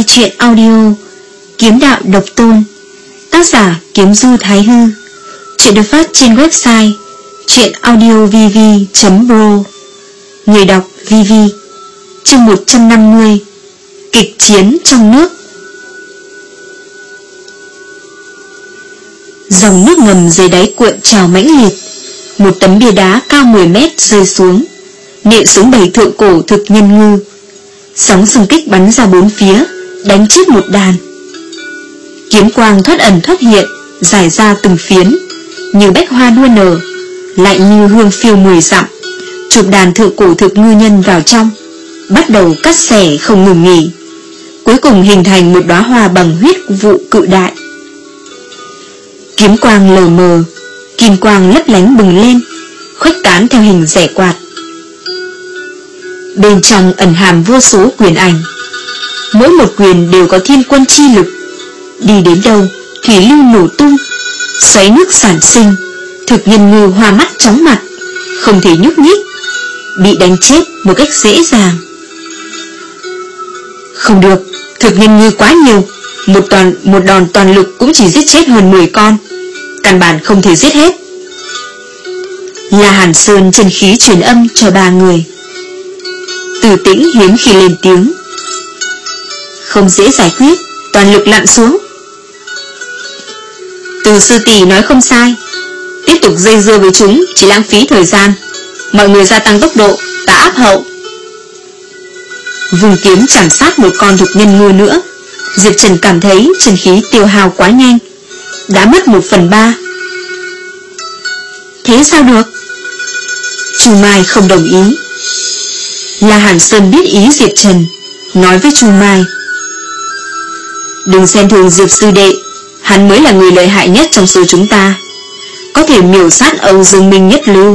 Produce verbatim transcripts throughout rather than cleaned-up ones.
nghe chuyện audio Kiếm Đạo Độc Tôn, tác giả Kiếm Du Thái Hư. Chuyện được phát trên website chuyenaudiovv chấm pro. Người đọc Vivi. Chương một trăm năm mươi. Kịch chiến trong nước. Dòng nước ngầm dưới đáy cuộn trào mãnh liệt. Một tấm bia đá cao mười mét rơi xuống, nện xuống bầy thượng cổ thực nhân ngư. Sóng xung kích bắn ra bốn phía, đánh chết một đàn. Kiếm quang thoát ẩn thoát hiện, rải ra từng phiến, như bách hoa đua nở, lại như hương phiêu mười dặm, chụp đàn thượng cổ thực ngư nhân vào trong, bắt đầu cắt xẻ không ngừng nghỉ, cuối cùng hình thành một đóa hoa bằng huyết vụ cự đại. Kiếm quang lờ mờ, kim quang lấp lánh bừng lên, khuếch tán theo hình rẻ quạt. Bên trong ẩn hàm vô số quyền ảnh, mỗi một quyền đều có thiên quân chi lực. Đi đến đâu, thủy lưu nổ tung, xoáy nước sản sinh, thực nhân ngư hoa mắt chóng mặt, không thể nhúc nhích, bị đánh chết một cách dễ dàng. Không được, thực nhân ngư quá nhiều, một, toàn, một đòn toàn lực cũng chỉ giết chết hơn mười con, căn bản không thể giết hết. La Hàn Sơn chân khí truyền âm cho ba người. Từ Tĩnh hiếm khi lên tiếng. Không dễ giải quyết, toàn lực lặn xuống. Từ sư tỷ nói không sai, tiếp tục dây dưa với chúng chỉ lãng phí thời gian. Mọi người gia tăng tốc độ, ta áp hậu. Vùng kiếm chạm sát một con thực nhân ngư nữa. Diệp Trần cảm thấy chân khí tiêu hao quá nhanh, đã mất một phần ba. Thế sao được? Chu Mai không đồng ý. La Hàn Sơn biết ý Diệp Trần, nói với Chu Mai. Đừng xem thường Diệp sư đệ, hắn mới là người lợi hại nhất trong số chúng ta, có thể miểu sát Âu Dương Minh nhất lưu.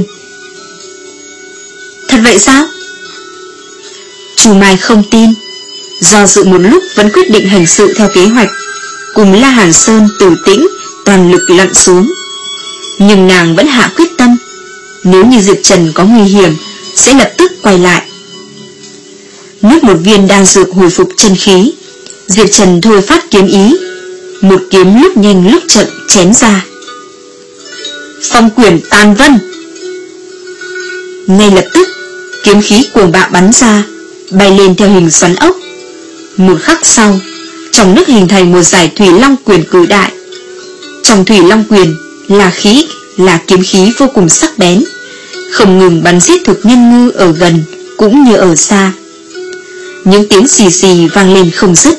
Thật vậy sao? Chu Mai không tin, do dự một lúc vẫn quyết định hành sự theo kế hoạch, cùng La Hàn Sơn Từ Tĩnh toàn lực lặn xuống. Nhưng nàng vẫn hạ quyết tâm, nếu như Diệp Trần có nguy hiểm sẽ lập tức quay lại. Nuốt một viên đan dược hồi phục chân khí, Diệp Trần thôi phát kiếm ý, một kiếm lúc nhanh lúc chậm chém ra. Phong quyển tàn vân. Ngay lập tức, kiếm khí cuồng bạo bắn ra, bay lên theo hình xoắn ốc. Một khắc sau, trong nước hình thành một dải thủy long quyền cử đại. Trong thủy long quyền là khí, là kiếm khí vô cùng sắc bén, không ngừng bắn giết thực nhân ngư ở gần cũng như ở xa. Những tiếng xì xì vang lên không dứt.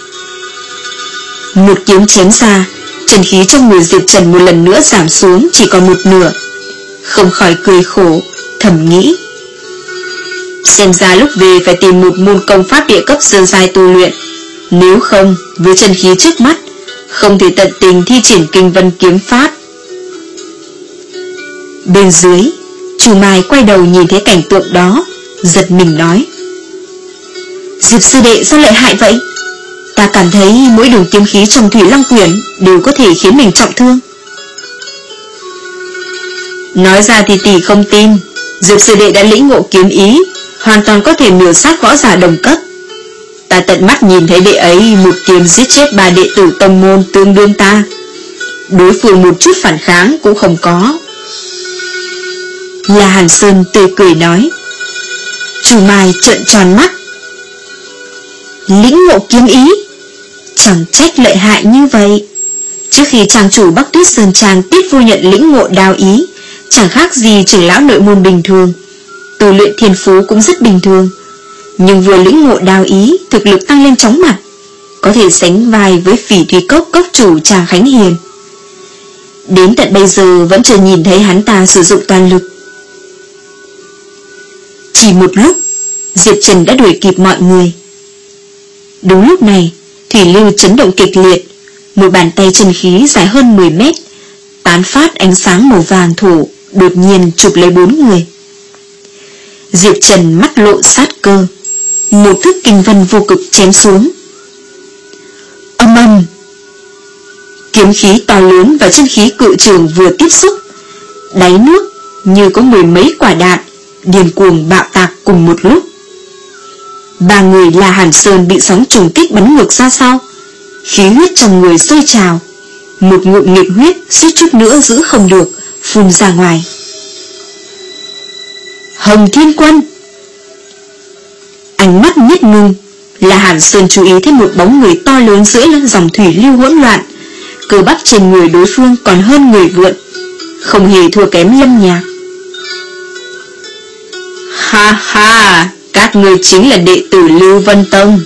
Một kiếm chém ra, chân khí trong người Diệp Trần một lần nữa giảm xuống chỉ còn một nửa. Không khỏi cười khổ, thầm nghĩ. Xem ra lúc về phải tìm một môn công pháp địa cấp sơ giai tu luyện, nếu không, với chân khí trước mắt, không thể tận tình thi triển kinh vân kiếm pháp. Bên dưới, Chu Mai quay đầu nhìn thấy cảnh tượng đó, giật mình nói. Diệp sư đệ sao lợi hại vậy? Ta cảm thấy mỗi đường kiếm khí trong thủy long quyển đều có thể khiến mình trọng thương. Nói ra thì tỷ không tin, Diệp sư đệ đã lĩnh ngộ kiếm ý, hoàn toàn có thể miểu sát võ giả đồng cấp. Ta tận mắt nhìn thấy đệ ấy một kiếm giết chết ba đệ tử tông môn tương đương ta, đối phương một chút phản kháng cũng không có. La Hàn Sơn tươi cười nói. Chu Mai trợn tròn mắt. Lĩnh ngộ kiếm ý, chẳng trách lợi hại như vậy. Trước khi trang chủ Bắc Tuyết Sơn Trang Tiết Vô Nhận lĩnh ngộ đao ý, chẳng khác gì trưởng lão nội môn bình thường, tu luyện thiên phú cũng rất bình thường. Nhưng vừa lĩnh ngộ đao ý, thực lực tăng lên chóng mặt, có thể sánh vai với Phỉ Thủy Cốc cốc chủ Tràng Khánh Hiền. Đến tận bây giờ vẫn chưa nhìn thấy hắn ta sử dụng toàn lực. Chỉ một lúc, Diệp Trần đã đuổi kịp mọi người. Đúng lúc này, thủy lưu chấn động kịch liệt, một bàn tay chân khí dài hơn mười mét, tán phát ánh sáng màu vàng thổ, đột nhiên chụp lấy bốn người. Diệp Trần mắt lộ sát cơ, một thức kinh vân vô cực chém xuống. Âm âm, kiếm khí to lớn và chân khí cự trường vừa tiếp xúc, đáy nước như có mười mấy quả đạn điên cuồng bạo tạc cùng một lúc. Ba người La Hàn Sơn bị sóng trùng kích bắn ngược ra sau, khí huyết trong người sôi trào, một ngụm nghịch huyết suýt chút nữa giữ không được, phun ra ngoài. Hồng Thiên Quân! Ánh mắt nhất ngưng, La Hàn Sơn chú ý thấy một bóng người to lớn giữa dòng thủy lưu hỗn loạn, cơ bắp trên người đối phương còn hơn người vượn, không hề thua kém Lâm Nhạc. Ha ha, các ngươi chính là đệ tử Lưu Vân Tông.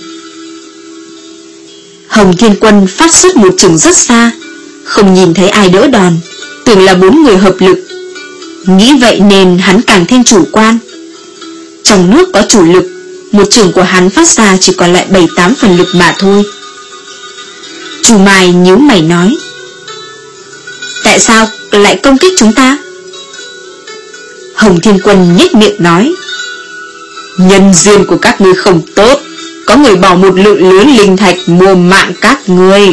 Hồng Thiên Quân phát xuất một chưởng rất xa, không nhìn thấy ai đỡ đòn, tưởng là bốn người hợp lực. Nghĩ vậy nên hắn càng thêm chủ quan. Trong nước có chủ lực, một chưởng của hắn phát ra chỉ còn lại bảy tám phần lực mà thôi. Chu Mai nhíu mày nói: tại sao lại công kích chúng ta? Hồng Thiên Quân nhếch miệng nói: nhân duyên của các ngươi không tốt, có người bỏ một lượng lớn linh thạch mua mạng các ngươi.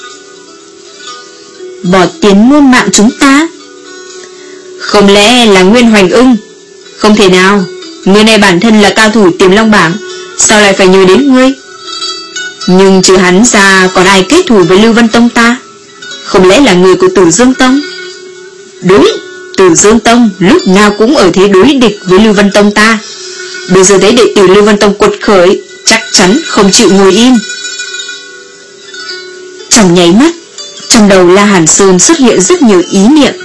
Bỏ tiền mua mạng chúng ta? Không lẽ là Nguyên Hoành Ưng? Không thể nào, người này bản thân là cao thủ Tiềm Long bảng, sao lại phải nhớ đến ngươi? Nhưng trừ hắn ra còn ai kết thù với Lưu Vân Tông ta? Không lẽ là người của Tử Dương Tông? Đúng, Tử Dương Tông lúc nào cũng ở thế đối địch với Lưu Vân Tông ta. Bây giờ thấy đệ tử Lưu Vân Tông quật khởi, chắc chắn không chịu ngồi im. Trong nháy mắt, trong đầu La Hàn Sơn xuất hiện rất nhiều ý niệm.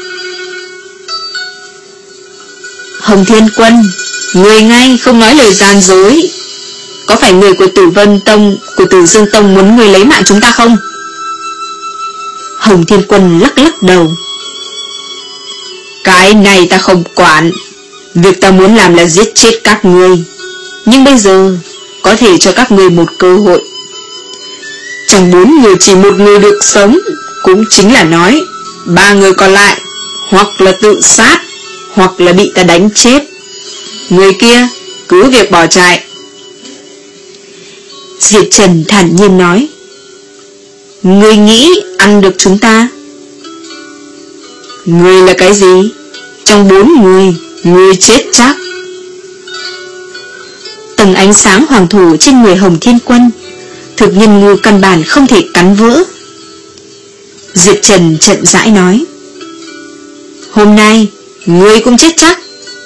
Hồng Thiên Quân, người ngay không nói lời gian dối. Có phải người của Tử Vân Tông, của Tử Dương Tông muốn người lấy mạng chúng ta không? Hồng Thiên Quân lắc lắc đầu. Cái này ta không quản. Việc ta muốn làm là giết chết các ngươi. Nhưng bây giờ có thể cho các ngươi một cơ hội. Trong bốn người chỉ một người được sống, cũng chính là nói ba người còn lại hoặc là tự sát, hoặc là bị ta đánh chết. Người kia cứ việc bỏ chạy. Diệp Trần thản nhiên nói: ngươi nghĩ ăn được chúng ta? Ngươi là cái gì? Trong bốn người, ngươi chết chắc. Tầng ánh sáng hoàng thủ trên người Hồng Thiên Quân, thực nhân ngư căn bản không thể cắn vỡ. Diệp Trần chậm rãi nói: hôm nay ngươi cũng chết chắc.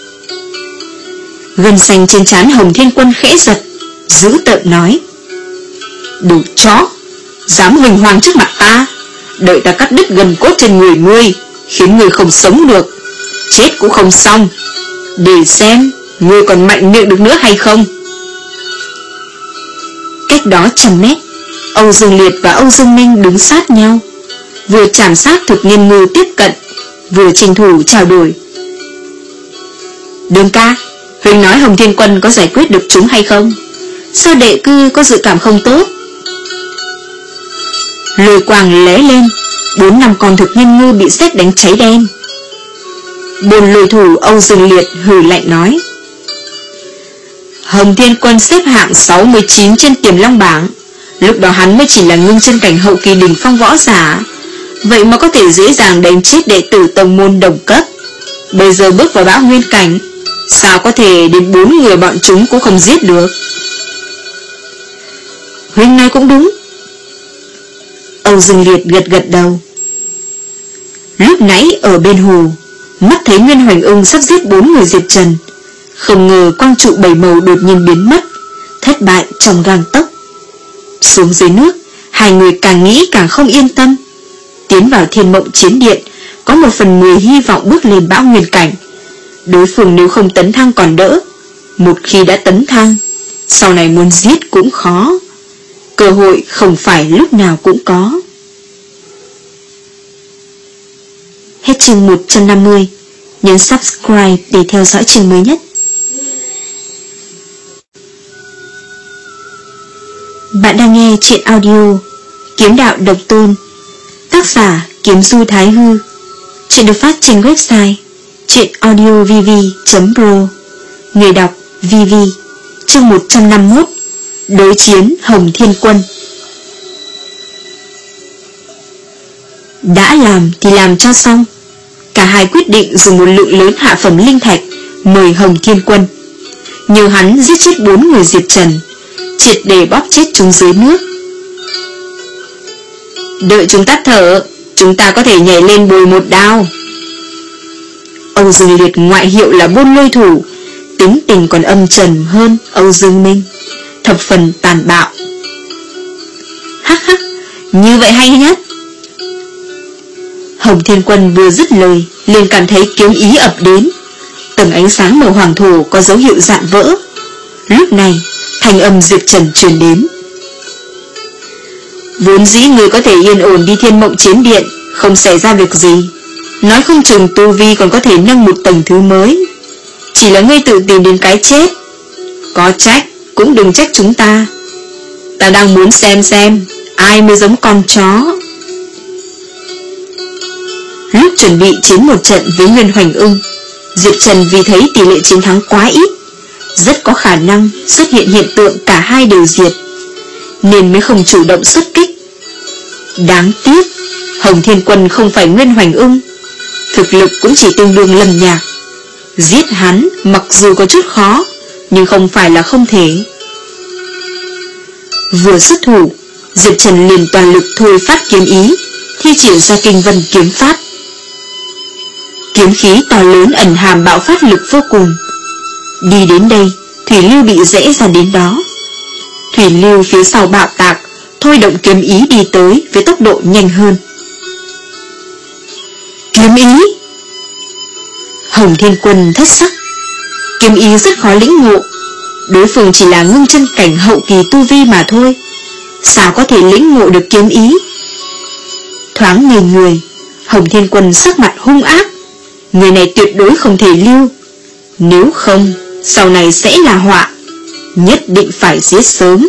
Gân xanh trên trán Hồng Thiên Quân khẽ giật, dữ tợn nói: đồ chó, dám huỳnh hoang trước mặt ta, đợi ta cắt đứt gần cốt trên người ngươi, khiến ngươi không sống được, chết cũng không xong, để xem ngươi còn mạnh miệng được nữa hay không. Cách đó trăm mét, Âu Dương Liệt và Âu Dương Minh đứng sát nhau, vừa chạm sát thực nhân ngư tiếp cận, vừa tranh thủ trao đổi. Đường ca, Huỳnh nói Hồng Thiên Quân có giải quyết được chúng hay không? Sao đệ cư có dự cảm không tốt? Lôi quang lóe lên, bốn năm con thực nhân ngư bị sét đánh cháy đen. Bồn lôi thủ Âu Dương Liệt hừ lạnh nói: Hồng Thiên Quân xếp hạng sáu mươi chín trên Tiềm Long bảng, lúc đó hắn mới chỉ là ngưng chân cảnh hậu kỳ đỉnh phong võ giả, vậy mà có thể dễ dàng đánh chết đệ tử tông môn đồng cấp. Bây giờ bước vào bão nguyên cảnh, sao có thể đến bốn người bọn chúng cũng không giết được? Huynh nói cũng đúng. Âu Dương Liệt gật gật đầu. Lúc nãy ở bên hồ, mắt thấy Nguyên Hoành Ưng sắp giết bốn người Diệp Trần, không ngờ quang trụ bảy màu đột nhiên biến mất, thất bại trong gang tấc. Xuống dưới nước, hai người càng nghĩ càng không yên tâm. Tiến vào Thiên Mộng Chiến Điện, có một phần mười hy vọng bước lên bão nguyên cảnh. Đối phương nếu không tấn thăng còn đỡ, một khi đã tấn thăng, sau này muốn giết cũng khó. Cơ hội không phải lúc nào cũng có. Hết chương một trăm năm mươi. Nhấn subscribe để theo dõi chương mới nhất. Bạn đang nghe truyện audio Kiếm Đạo Độc Tôn, tác giả Kiếm Du Thái Hư. Truyện được phát trên website truyệnaudiovv chấm pro. Người đọc vê vê. Chương một trăm năm mươi mốt. Đối chiến Hồng Thiên Quân. Đã làm thì làm cho xong. Cả hai quyết định dùng một lượng lớn hạ phẩm linh thạch mời Hồng Thiên Quân, nhờ hắn giết chết bốn người Diệp Trần, triệt để bóp chết chúng dưới nước. Đợi chúng tắt thở, chúng ta có thể nhảy lên bồi một đao. Âu Dương Liệt ngoại hiệu là Buôn Lôi Thủ, tính tình còn âm trầm hơn Âu Dương Minh, thập phần tàn bạo. Hắc hắc, như vậy hay nhất. Hồng Thiên Quân vừa dứt lời liền cảm thấy kiếm ý ập đến. Tầng ánh sáng màu hoàng thổ có dấu hiệu rạn vỡ. Lúc này thanh âm Diệp Trần truyền đến. Vốn dĩ người có thể yên ổn đi Thiên Mộng Chiến Điện, không xảy ra việc gì, nói không chừng tu vi còn có thể nâng một tầng thứ mới. Chỉ là ngươi tự tìm đến cái chết. Có trách cũng đừng trách chúng ta. Ta đang muốn xem xem ai mới giống con chó. Lúc chuẩn bị chiến một trận với Nguyên Hoành Ưng, Diệp Trần vì thấy tỷ lệ chiến thắng quá ít, rất có khả năng xuất hiện hiện tượng cả hai đều diệt, nên mới không chủ động xuất kích. Đáng tiếc Hồng Thiên Quân không phải Nguyên Hoành Ưng, thực lực cũng chỉ tương đương Lâm Nhạc. Giết hắn mặc dù có chút khó, nhưng không phải là không thể. Vừa xuất thủ, Diệp Trần liền toàn lực thôi phát kiếm ý, thi triển ra Kinh Vân kiếm pháp. Kiếm khí to lớn ẩn hàm bạo phát lực vô cùng. Đi đến đây, Thủy Lưu bị rẽ ra đến đó. Thủy Lưu phía sau bạo tạc, thôi động kiếm ý đi tới với tốc độ nhanh hơn. Kiếm ý! Hồng Thiên Quân thất sắc. Kiếm ý rất khó lĩnh ngộ, đối phương chỉ là ngưng chân cảnh hậu kỳ tu vi mà thôi, sao có thể lĩnh ngộ được kiếm ý? Thoáng ngây người, Hồng Thiên Quân sắc mặt hung ác. Người này tuyệt đối không thể lưu, nếu không sau này sẽ là họa, nhất định phải giết sớm.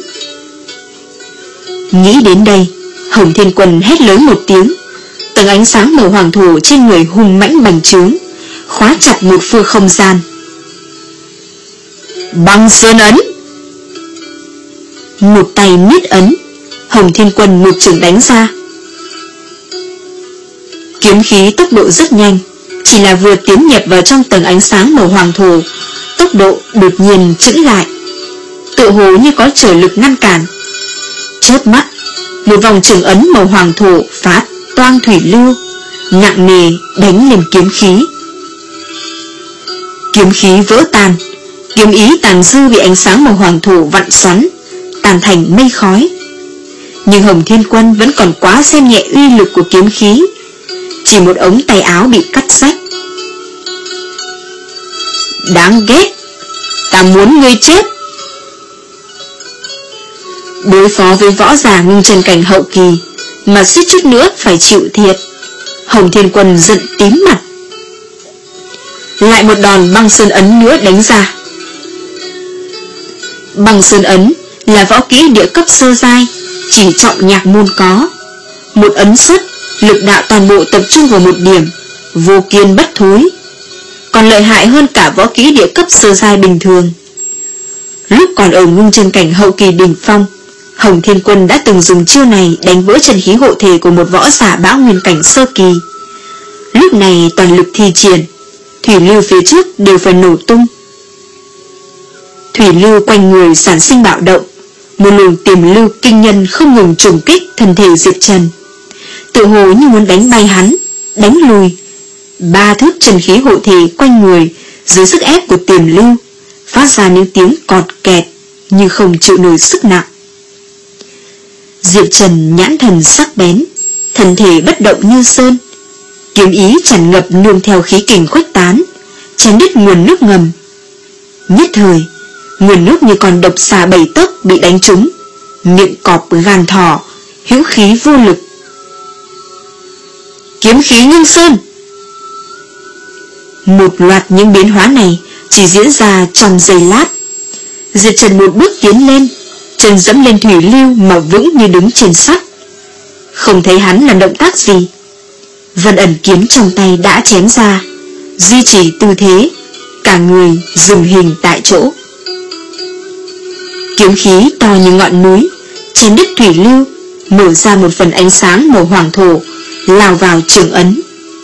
Nghĩ đến đây, Hồng Thiên Quân hét lớn một tiếng. Tầng ánh sáng màu hoàng thổ trên người hung mãnh bành trướng, khóa chặt một phương không gian. Băng Sơn Ấn! Một tay miết ấn, Hồng Thiên Quân một chưởng đánh ra. Kiếm khí tốc độ rất nhanh, chỉ là vừa tiến nhập vào trong tầng ánh sáng màu hoàng thổ, tốc độ đột nhiên chững lại, tựa hồ như có trở lực ngăn cản. Chớp mắt, một vòng trường ấn màu hoàng thổ phá toang thủy lưu, nặng nề đánh lên kiếm khí. Kiếm khí vỡ tan, kiếm ý tàn dư bị ánh sáng màu hoàng thổ vặn xoắn, tàn thành mây khói. Nhưng Hồng Thiên Quân vẫn còn quá xem nhẹ uy lực của kiếm khí, chỉ một ống tay áo bị cắt rách. Đáng ghét, ta muốn ngươi chết. Đối phó với võ giả ngưng chân cảnh hậu kỳ mà suýt chút nữa phải chịu thiệt, Hồng Thiên Quân giận tím mặt. Lại một đòn băng sơn ấn nữa đánh ra. Băng sơn ấn là võ kỹ địa cấp sơ giai, chỉ trọng nhạc môn có. Một ấn xuất, lực đạo toàn bộ tập trung vào một điểm, vô kiên bất thối, còn lợi hại hơn cả võ kỹ địa cấp sơ giai bình thường. Lúc còn ở ngưng chân cảnh hậu kỳ đỉnh phong, Hồng Thiên Quân đã từng dùng chiêu này đánh vỡ chân khí hộ thể của một võ giả bão nguyên cảnh sơ kỳ. Lúc này toàn lực thi triển, thủy lưu phía trước đều phải nổ tung. Thủy lưu quanh người sản sinh bạo động, một luồng tiềm lưu kinh nhân không ngừng trùng kích thân thể Diệp Trần, tự hồ như muốn đánh bay hắn, đánh lùi. Ba thước chân khí hộ thể quanh người dưới sức ép của tiềm lưu phát ra những tiếng cọt kẹt như không chịu nổi sức nặng. Diệp Trần nhãn thần sắc bén, thân thể bất động như sơn, kiếm ý tràn ngập nương theo khí kình khuếch tán, chém đứt nguồn nước ngầm. Nhất thời, nguồn nước như con độc xà bảy tấc bị đánh trúng, miệng cọp gan thỏ, hữu khí vô lực. Kiếm khí ngưng sơn! Một loạt những biến hóa này chỉ diễn ra trong giây lát. Diệp Trần một bước tiến lên, chân dẫm lên thủy lưu mà vững như đứng trên sắt. Không thấy hắn làm động tác gì, Vân Ẩn kiếm trong tay đã chém ra, duy trì tư thế, cả người dừng hình tại chỗ. Kiếm khí to như ngọn núi, chém đứt thủy lưu, mở ra một phần ánh sáng màu hoàng thổ, lao vào trường ấn.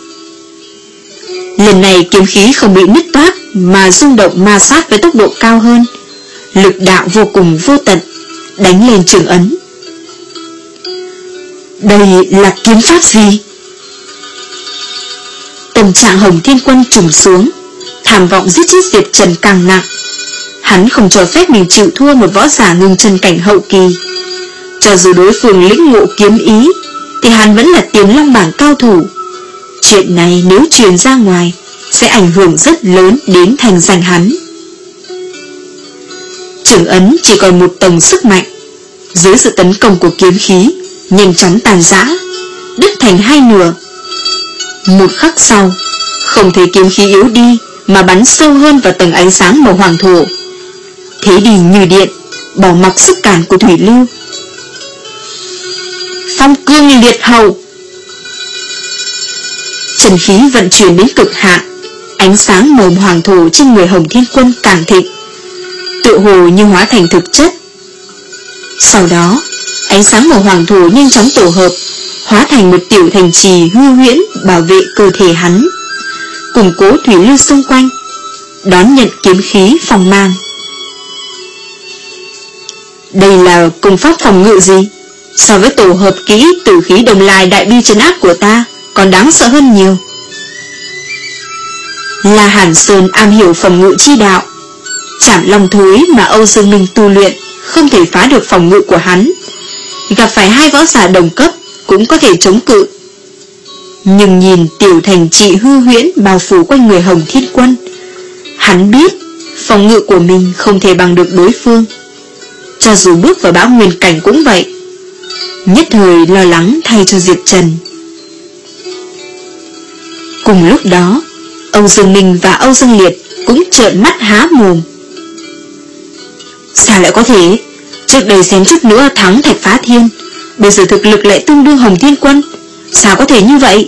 Lần này kiếm khí không bị nứt toác mà rung động ma sát với tốc độ cao hơn, lực đạo vô cùng vô tận, đánh lên trường ấn. Đây là kiếm pháp gì? Tâm trạng Hồng Thiên Quân trùng xuống, tham vọng giết chết Diệp Trần càng nặng. Hắn không cho phép mình chịu thua một võ giả ngưng chân cảnh hậu kỳ. Cho dù đối phương lĩnh ngộ kiếm ý, thì hắn vẫn là Tiềm Long bảng cao thủ. Chuyện này nếu truyền ra ngoài, sẽ ảnh hưởng rất lớn đến thành danh hắn. Trường ấn chỉ còn một tầng sức mạnh, dưới sự tấn công của kiếm khí, nhanh chóng tàn rã, đứt thành hai nửa. Một khắc sau, không thấy kiếm khí yếu đi, mà bắn sâu hơn vào tầng ánh sáng màu hoàng thổ. Thế đi như điện, bỏ mặc sức cản của thủy lưu. Phong cương liệt hầu. Trần khí vận chuyển đến cực hạn, ánh sáng màu hoàng thổ trên người Hồng Thiên Quân càng thịnh, tựa hồ như hóa thành thực chất. Sau đó, ánh sáng màu hoàng thổ nhanh chóng tổ hợp, hóa thành một tiểu thành trì hư huyễn bảo vệ cơ thể hắn, củng cố thủy lưu xung quanh, đón nhận kiếm khí phong mang. Đây là công pháp phòng ngự gì? So với tổ hợp kỹ tử khí đồng lai đại bi trấn áp của ta còn đáng sợ hơn nhiều. La Hàn Sơn am hiểu phòng ngự chi đạo, Trảm Long Thối mà Âu Dương Minh tu luyện không thể phá được phòng ngự của hắn. Gặp phải hai võ giả đồng cấp cũng có thể chống cự. Nhưng nhìn tiểu thành trị hư huyễn bao phủ quanh người Hồng Thiên Quân, hắn biết phòng ngự của mình không thể bằng được đối phương. Cho dù bước vào bão nguyên cảnh cũng vậy. Nhất thời lo lắng thay cho Diệp Trần. Cùng lúc đó, Âu Dương Minh và Âu Dương Liệt cũng trợn mắt há mồm. Sao lại có thể? Trước đây xém chút nữa thắng Thạch Phá Thiên, bây giờ thực lực lại tương đương Hồng Thiên Quân. Sao có thể như vậy?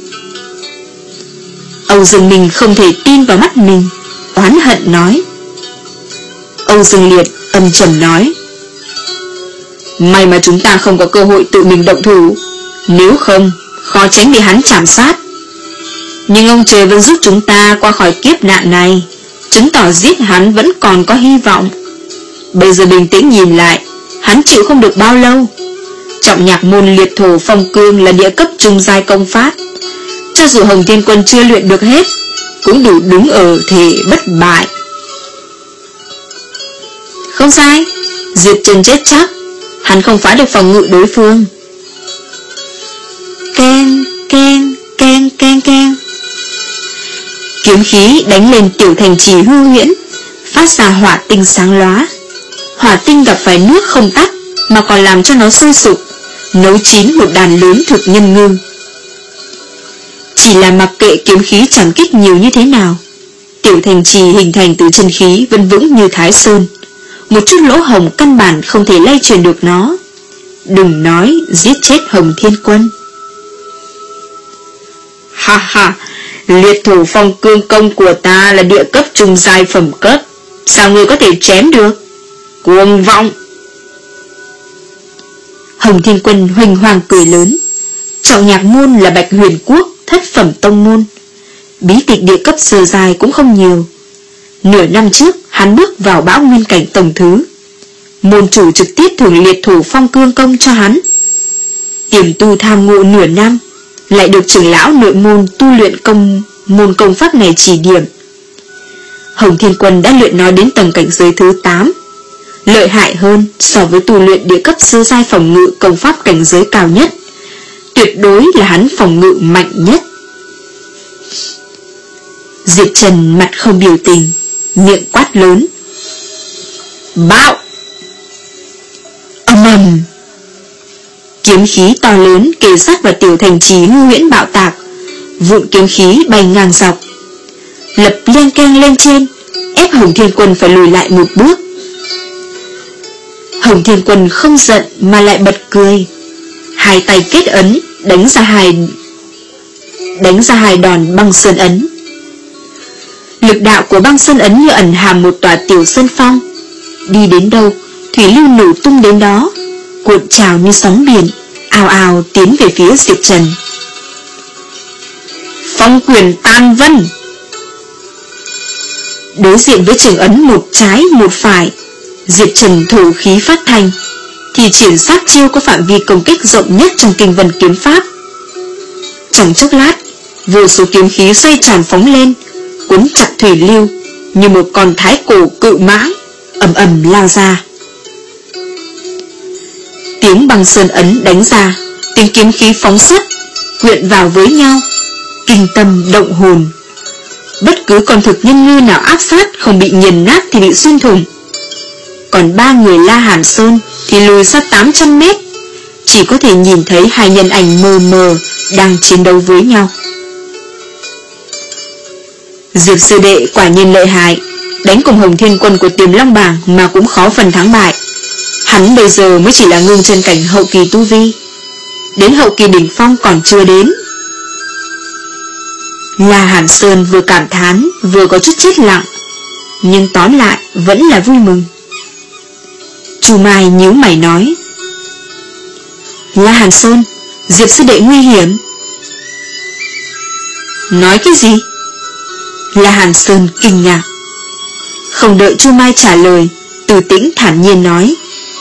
Âu Dương Minh không thể tin vào mắt mình, oán hận nói. Âu Dương Liệt âm trầm nói: may mà chúng ta không có cơ hội tự mình động thủ, nếu không khó tránh bị hắn chạm sát. Nhưng ông trời vẫn giúp chúng ta qua khỏi kiếp nạn này, chứng tỏ giết hắn vẫn còn có hy vọng. Bây giờ bình tĩnh nhìn lại, hắn chịu không được bao lâu. Trọng Nhạc môn liệt thổ phong cương là địa cấp trung giai công pháp, cho dù Hồng Thiên Quân chưa luyện được hết, cũng đủ đứng ở thể bất bại. Không sai, Diệp Trần chết chắc, hắn không phá được phòng ngự đối phương. Keng, keng, keng, keng, keng. Kiếm khí đánh lên tiểu thành trì hư huyễn, phát ra hỏa tinh sáng lóa. Hỏa tinh gặp phải nước không tắt, mà còn làm cho nó sôi sục, nấu chín một đàn lớn thực nhân ngư. Chỉ là mặc kệ kiếm khí chẳng kích nhiều như thế nào, tiểu thành trì hình thành từ chân khí vẫn vững như Thái Sơn, một chút lỗ hổng căn bản không thể lay truyền được nó. Đừng nói giết chết Hồng Thiên Quân. Ha ha, liệt thủ phong cương công của ta là địa cấp trung giai phẩm cấp, sao ngươi có thể chém được? Cuồng vọng. Hồng Thiên Quân huỳnh hoàng cười lớn. Trọng Nhạc môn là Bạch Huyền Quốc thất phẩm tông môn, bí tịch địa cấp sơ giai cũng không nhiều. Nửa năm trước hắn bước vào bão nguyên cảnh tổng thứ, môn chủ trực tiếp thưởng liệt thủ phong cương công cho hắn. Tiềm tu tham ngộ nửa năm, lại được trưởng lão nội môn tu luyện công môn công pháp này chỉ điểm. Hồng Thiên Quân đã luyện nó đến tầng cảnh giới thứ tám, lợi hại hơn so với tu luyện địa cấp sơ giai phòng ngự công pháp cảnh giới cao nhất, tuyệt đối là hắn phòng ngự mạnh nhất. Diệp Trần mặt không biểu tình, miệng quát lớn: bạo! Âm ầm! Kiếm khí to lớn kề sát vào tiểu thành trì hư huyễn bạo tạc, vụn kiếm khí bay ngang dọc, lập len keng lên trên, ép Hồng Thiên Quân phải lùi lại một bước. Hồng Thiên Quân không giận mà lại bật cười, hai tay kết ấn đánh ra hai đánh ra hai đòn băng sơn ấn. Lực đạo của băng sơn ấn như ẩn hàm một tòa tiểu sơn phong, đi đến đâu thủy lưu nổ tung đến đó, cuộn trào như sóng biển, ào ào tiến về phía Diệp Trần. Phong quyền tan vân. Đối diện với trường ấn một trái một phải, Diệp Trần thổ khí phát thanh, thì triển sát chiêu có phạm vi công kích rộng nhất trong kinh vân kiếm pháp. Trong chốc lát, vô số kiếm khí xoay tròn phóng lên, cuốn chặt thủy lưu như một con thái cổ cự mãng, ầm ầm lao ra. Tiếng băng sơn ấn đánh ra, tiếng kiếm khí phóng xuất, quyện vào với nhau, kinh tâm động hồn. Bất cứ con thực nhân ngư nào áp sát không bị nghiền nát thì bị xuyên thủng. Còn ba người La Hàn Sơn thì lùi xa tám trăm mét, chỉ có thể nhìn thấy hai nhân ảnh mờ mờ đang chiến đấu với nhau. Diệp sư đệ quả nhiên lợi hại, đánh cùng Hồng Thiên Quân của Tiềm Long Bảng mà cũng khó phần thắng bại. Hắn bây giờ mới chỉ là ngưng chân cảnh hậu kỳ tu vi, đến hậu kỳ đỉnh phong còn chưa đến. La Hàn Sơn vừa cảm thán vừa có chút chết lặng, nhưng tóm lại vẫn là vui mừng. Chu Mai nhíu mày nói: La Hàn Sơn, Diệp sư đệ nguy hiểm. Nói cái gì? La Hàn Sơn kinh ngạc. Không đợi Chu Mai trả lời, Từ Tĩnh thản nhiên nói: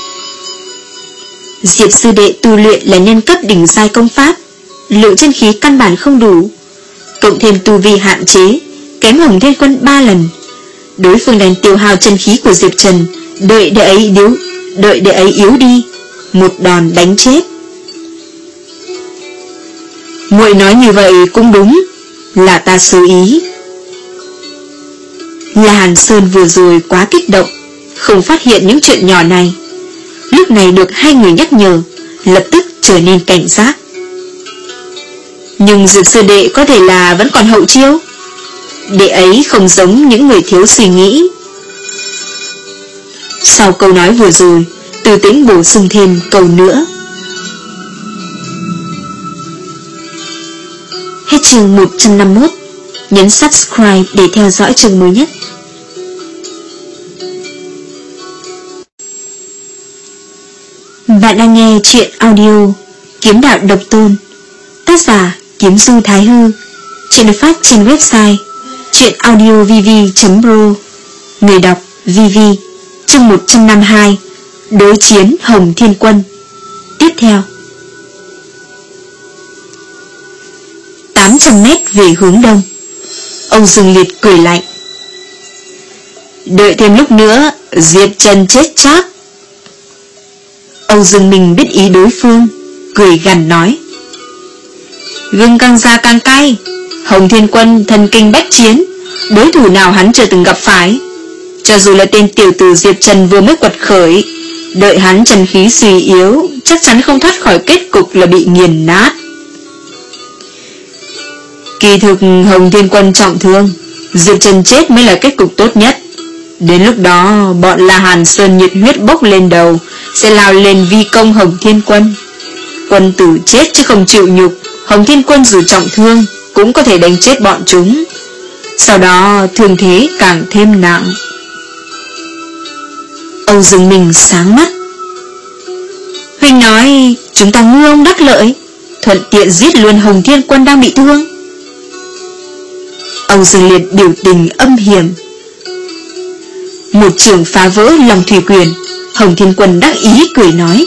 Diệp sư đệ tu luyện là nhân cấp đỉnh giai công pháp, lượng chân khí căn bản không đủ, cộng thêm tu vi hạn chế, kém Hồng Thiên Quân ba lần. Đối phương đang tiêu hao chân khí của Diệp Trần, đợi để ấy yếu, đợi để ấy yếu đi, một đòn đánh chết. Muội nói như vậy cũng đúng, là ta sơ ý. La Hàn Sơn vừa rồi quá kích động, không phát hiện những chuyện nhỏ này. Lúc này được hai người nhắc nhở, lập tức trở nên cảnh giác. Nhưng Diệp sư đệ có thể là vẫn còn hậu chiêu. Đệ ấy không giống những người thiếu suy nghĩ. Sau câu nói vừa rồi, Từ Tĩnh bổ sung thêm câu nữa. Hết chương một trăm năm mươi mốt. Nhấn subscribe để theo dõi chương mới nhất. Bạn đang nghe chuyện audio Kiếm Đạo Độc Tôn, tác giả Kiếm Du Thái Hư. Chuyện được phát trên website chuyenaudiovv chấm pro. Người đọc Vivi. Chương một trăm năm mươi hai. Đối chiến Hồng Thiên Quân. Tiếp theo. Tám trăm mét về hướng đông, Âu Dương Liệt cười lạnh: đợi thêm lúc nữa, Diệp Trần chết chắc. Âu Dương Minh biết ý đối phương, cười gằn nói: gừng càng già càng cay. Hồng Thiên Quân thần kinh bách chiến, đối thủ nào hắn chưa từng gặp phải. Cho dù là tên tiểu tử Diệp Trần vừa mới quật khởi, đợi hắn chân khí suy yếu, chắc chắn không thoát khỏi kết cục là bị nghiền nát. Kỳ thực Hồng Thiên Quân trọng thương, Diệp Trần chết mới là kết cục tốt nhất. Đến lúc đó bọn La Hàn Sơn nhiệt huyết bốc lên đầu, sẽ lao lên vi công Hồng Thiên Quân. Quân tử chết chứ không chịu nhục, Hồng Thiên Quân dù trọng thương cũng có thể đánh chết bọn chúng. Sau đó thương thế càng thêm nặng. Âu Dương Minh sáng mắt: huynh nói chúng ta ngư ông đắc lợi, thuận tiện giết luôn Hồng Thiên Quân đang bị thương. Âu Dương Liệt biểu tình âm hiểm. Một trường phá vỡ lòng thủy quyền, Hồng Thiên Quân đắc ý cười nói: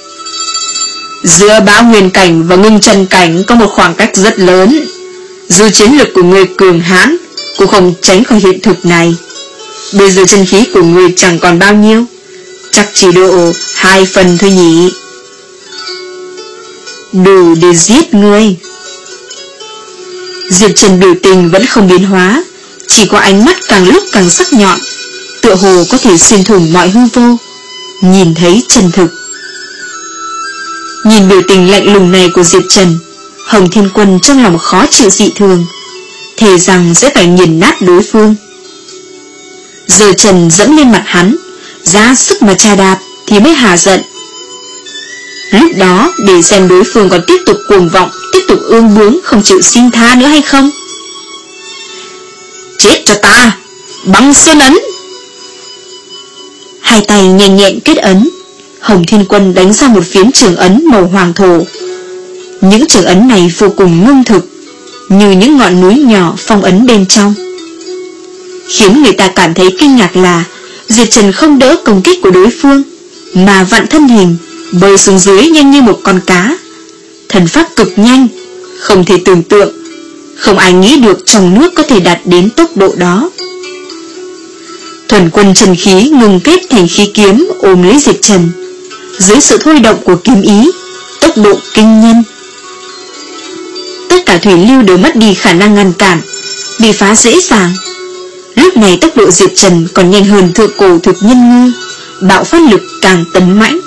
giữa bão huyền cảnh và ngưng chân cảnh có một khoảng cách rất lớn. Dù chiến lực của người cường hãn cũng không tránh khỏi hiện thực này. Bây giờ chân khí của người chẳng còn bao nhiêu, chắc chỉ độ hai phần thôi nhỉ. Đủ để giết ngươi. Diệp Trần biểu tình vẫn không biến hóa, chỉ có ánh mắt càng lúc càng sắc nhọn, tựa hồ có thể xuyên thủng mọi hư vô, nhìn thấy chân thực. Nhìn biểu tình lạnh lùng này của Diệp Trần, Hồng Thiên Quân trong lòng khó chịu dị thường, thề rằng sẽ phải nghiền nát đối phương. Giờ Trần dẫm lên mặt hắn, ra sức mà chà đạp thì mới hà giận. Lúc đó để xem đối phương còn tiếp tục cuồng vọng, tiếp tục ương bướng không chịu xin tha nữa hay không. Chết cho ta, băng sơn ấn. Hai tay nhanh nhẹn kết ấn, Hồng Thiên Quân đánh ra một phiến trường ấn màu hoàng thổ. Những trường ấn này vô cùng ngưng thực, như những ngọn núi nhỏ phong ấn bên trong. Khiến người ta cảm thấy kinh ngạc là Diệp Trần không đỡ công kích của đối phương, mà vặn thân hình, bơi xuống dưới nhanh như một con cá, thần pháp cực nhanh, không thể tưởng tượng. Không ai nghĩ được trong nước có thể đạt đến tốc độ đó. Thuần quân chân khí ngừng kết thành khí kiếm ôm lấy Diệp Trần. Dưới sự thôi động của kiếm ý, tốc độ kinh nhân, tất cả thủy lưu đều mất đi khả năng ngăn cản, bị phá dễ dàng. Lúc này tốc độ Diệp Trần còn nhanh hơn thượng cổ thực nhân ngư, bạo phát lực càng tấn mãnh.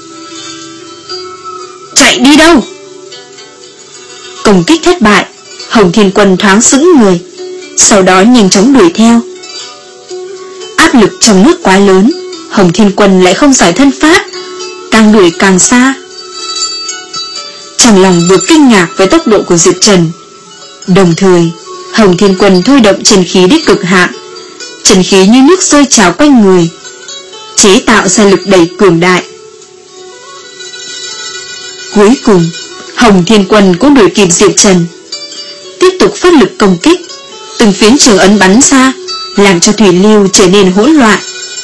Chạy đi đâu? Công kích thất bại, Hồng Thiên Quân thoáng sững người, sau đó nhanh chóng đuổi theo. Áp lực trong nước quá lớn, Hồng Thiên Quân lại không giỏi thân pháp, càng đuổi càng xa. Trong lòng vừa kinh ngạc với tốc độ của Diệp Trần, đồng thời Hồng Thiên Quân thôi động chân khí đến cực hạn, chân khí như nước sôi trào quanh người, chế tạo ra lực đẩy cường đại. Cuối cùng Hồng Thiên Quân cũng đuổi kịp Diệp Trần, tiếp tục phát lực công kích, từng phiến trường ấn bắn ra, làm cho thủy lưu trở nên hỗn loạn.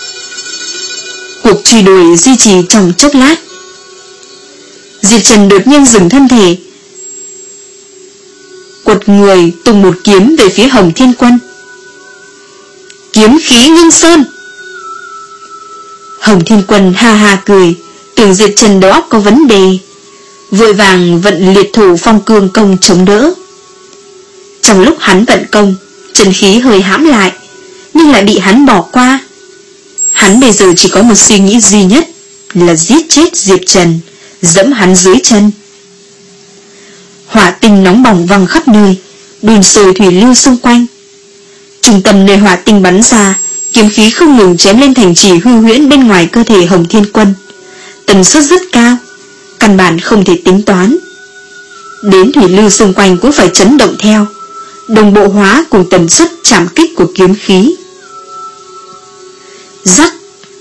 Cuộc truy đuổi duy trì trong chốc lát, Diệp Trần đột nhiên dừng thân thể, quật người tung một kiếm về phía Hồng Thiên Quân. Kiếm khí ngưng sơn. Hồng Thiên Quân ha ha cười, tưởng Diệp Trần đầu óc có vấn đề, vội vàng vận liệt thủ phong cương công chống đỡ. Trong lúc hắn vận công, chân khí hơi hãm lại, nhưng lại bị hắn bỏ qua. Hắn bây giờ chỉ có một suy nghĩ duy nhất, là giết chết Diệp Trần, dẫm hắn dưới chân. Hỏa tinh nóng bỏng văng khắp nơi, đun sôi thủy lưu xung quanh. Trung tâm nơi hỏa tinh bắn ra, kiếm khí không ngừng chém lên thành trì hư huyễn bên ngoài cơ thể Hồng Thiên Quân, tần suất rất cao, căn bản không thể tính toán. Đến thủy lưu xung quanh cũng phải chấn động theo, đồng bộ hóa cùng tần suất chạm kích của kiếm khí. Rắc.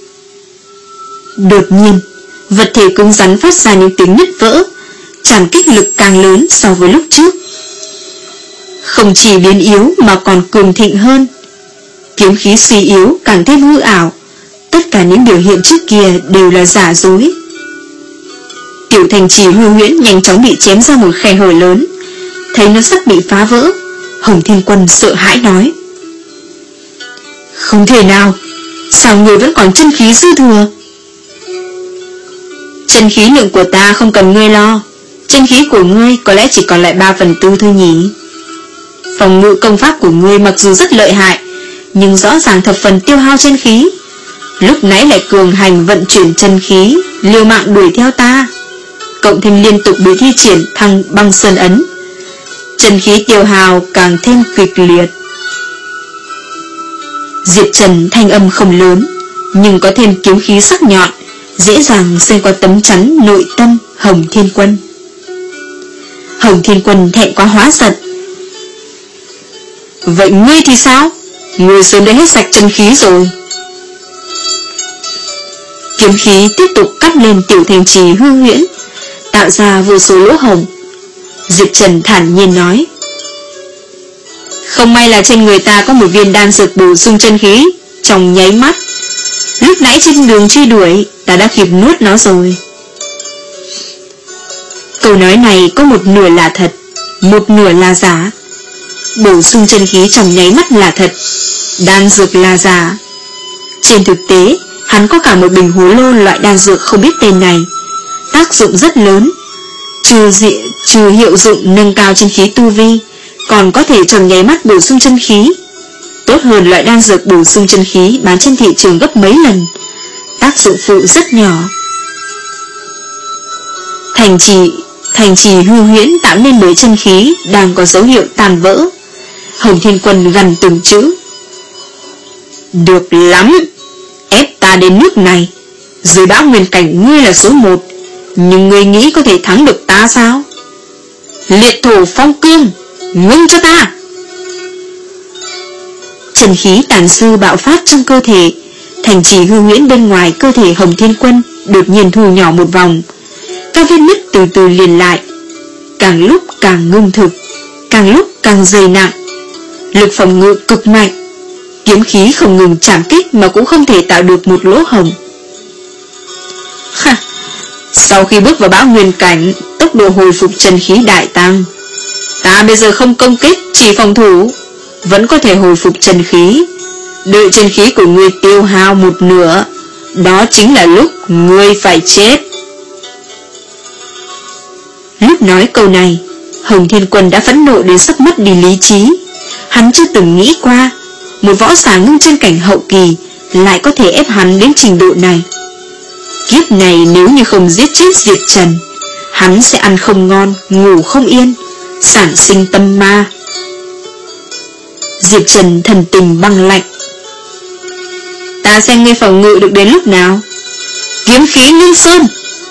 Đột nhiên, vật thể cứng rắn phát ra những tiếng nứt vỡ, chạm kích lực càng lớn so với lúc trước. Không chỉ biến yếu mà còn cường thịnh hơn. Kiếm khí suy yếu càng thêm hư ảo, tất cả những biểu hiện trước kia đều là giả dối. Tiểu thành trì hư huyễn nhanh chóng bị chém ra một khe hở lớn, thấy nó sắp bị phá vỡ, Hồng Thiên Quân sợ hãi nói: Không thể nào, sao người vẫn còn chân khí dư thừa? Chân khí lượng của ta không cần ngươi lo, chân khí của ngươi có lẽ chỉ còn lại ba phần tư thôi nhỉ. Phòng ngự công pháp của ngươi mặc dù rất lợi hại, nhưng rõ ràng thập phần tiêu hao chân khí. Lúc nãy lại cường hành vận chuyển chân khí, liều mạng đuổi theo ta, cộng thêm liên tục bị thi triển thăng băng sơn ấn, chân khí tiêu hao càng thêm kịch liệt. Diệp Trần thanh âm không lớn, nhưng có thêm kiếm khí sắc nhọn, dễ dàng xuyên qua tấm chắn nội tâm Hồng Thiên Quân. Hồng Thiên Quân thẹn quá hóa giận: Vậy ngươi thì sao? Ngươi sớm đã hết sạch chân khí rồi. Kiếm khí tiếp tục cắt lên tiểu thành trì hư huyễn, tạo ra vô số lỗ hổng. Diệp Trần thản nhiên nói: Không may là trên người ta có một viên đan dược bổ sung chân khí, trong nháy mắt. Lúc nãy trên đường truy đuổi, ta đã kịp nuốt nó rồi. Câu nói này có một nửa là thật, một nửa là giả. Bổ sung chân khí trong nháy mắt là thật, đan dược là giả. Trên thực tế, hắn có cả một bình hồ lô loại đan dược không biết tên này, tác dụng rất lớn, trừ, dị, trừ hiệu dụng nâng cao chân khí tu vi, còn có thể trong nháy mắt bổ sung chân khí. Tốt hơn loại đan dược bổ sung chân khí bán trên thị trường gấp mấy lần, tác dụng phụ rất nhỏ. Thành trì Thành trì hư huyễn tạo nên bởi chân khí đang có dấu hiệu tàn vỡ. Hồng Thiên Quân gằn từng chữ: Được lắm, ép ta đến nước này. Dưới bão nguyên cảnh ngươi là số một, nhưng ngươi nghĩ có thể thắng được ta sao? Liệt thổ phong cương, ngưng cho ta. Chân khí tàn dư bạo phát trong cơ thể, thành trì hư huyễn bên ngoài cơ thể Hồng Thiên Quân đột nhiên thu nhỏ một vòng. Các vết nứt từ từ liền lại, càng lúc càng ngưng thực, càng lúc càng dày nặng. Lực phòng ngự cực mạnh, kiếm khí không ngừng chạm kích mà cũng không thể tạo được một lỗ hổng. Ha, Sau khi bước vào bão nguyên cảnh, tốc độ hồi phục chân khí đại tăng. Ta bây giờ không công kích, chỉ phòng thủ, vẫn có thể hồi phục chân khí. Đợi chân khí của ngươi tiêu hao một nửa, đó chính là lúc ngươi phải chết. Lúc nói câu này, Hồng Thiên Quân đã phẫn nộ đến sắp mất đi lý trí. Hắn chưa từng nghĩ qua một võ giả ngưng chân cảnh hậu kỳ lại có thể ép hắn đến trình độ này. Kiếp này nếu như không giết chết Diệp Trần, hắn sẽ ăn không ngon, ngủ không yên, sản sinh tâm ma. Diệp Trần thần tình băng lạnh. Ta xem ngươi phòng ngự được đến lúc nào. Kiếm khí Ngưng Sơn.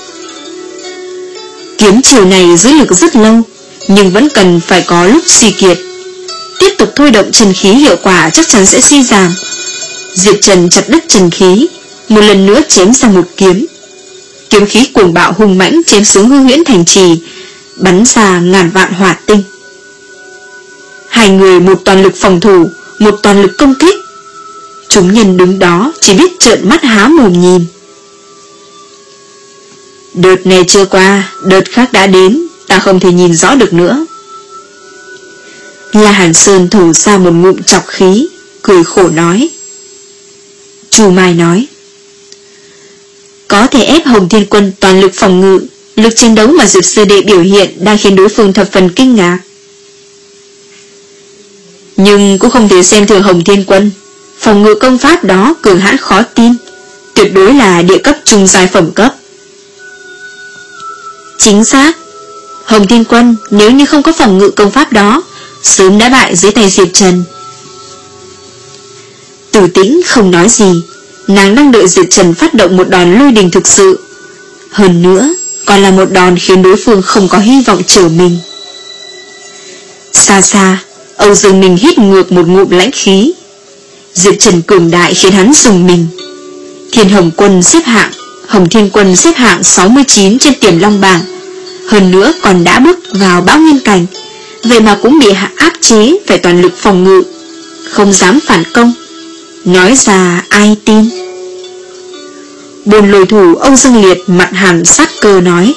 Kiếm chiều này giữ lực rất lâu, nhưng vẫn cần phải có lúc suy kiệt. Tiếp tục thôi động chân khí hiệu quả chắc chắn sẽ suy giảm. Diệp Trần chặt đứt chân khí, một lần nữa chém ra một kiếm. Kiếm khí cuồng bạo hung mãnh chém xuống Hư Huyễn Thành Trì, bắn ra ngàn vạn hỏa tinh. Hai người một toàn lực phòng thủ, một toàn lực công kích. Chúng nhân đứng đó chỉ biết trợn mắt há mồm nhìn. Đợt này chưa qua, đợt khác đã đến, ta không thể nhìn rõ được nữa. La Hàn Sơn thổ ra một ngụm chọc khí, cười khổ nói. Chu Mai nói, có thể ép Hồng Thiên Quân toàn lực phòng ngự, lực chiến đấu mà Diệp sư đệ biểu hiện đang khiến đối phương thập phần kinh ngạc. Nhưng cũng không thể xem thường Hồng Thiên Quân. Phòng ngự công pháp đó cường hãn khó tin, tuyệt đối là địa cấp trung giai phẩm cấp. Chính xác, Hồng Thiên Quân nếu như không có phòng ngự công pháp đó, sớm đã bại dưới tay Diệp Trần. Tử Tĩnh không nói gì, nàng đang đợi Diệp Trần phát động một đòn lôi đình thực sự. Hơn nữa, còn là một đòn khiến đối phương không có hy vọng trở mình. Xa xa, Âu Dương Ninh hít ngược một ngụm lãnh khí. Diệp Trần cường đại khiến hắn dùng mình. Thiên Hồng Quân xếp hạng, Hồng Thiên Quân xếp hạng sáu mươi chín trên Tiềm Long bảng, hơn nữa còn đã bước vào bão nguyên cảnh, vậy mà cũng bị áp chế phải toàn lực phòng ngự, không dám phản công. Nói ra ai tin? Bồn lôi thủ Âu Dương Liệt mặt hàm sát cơ nói,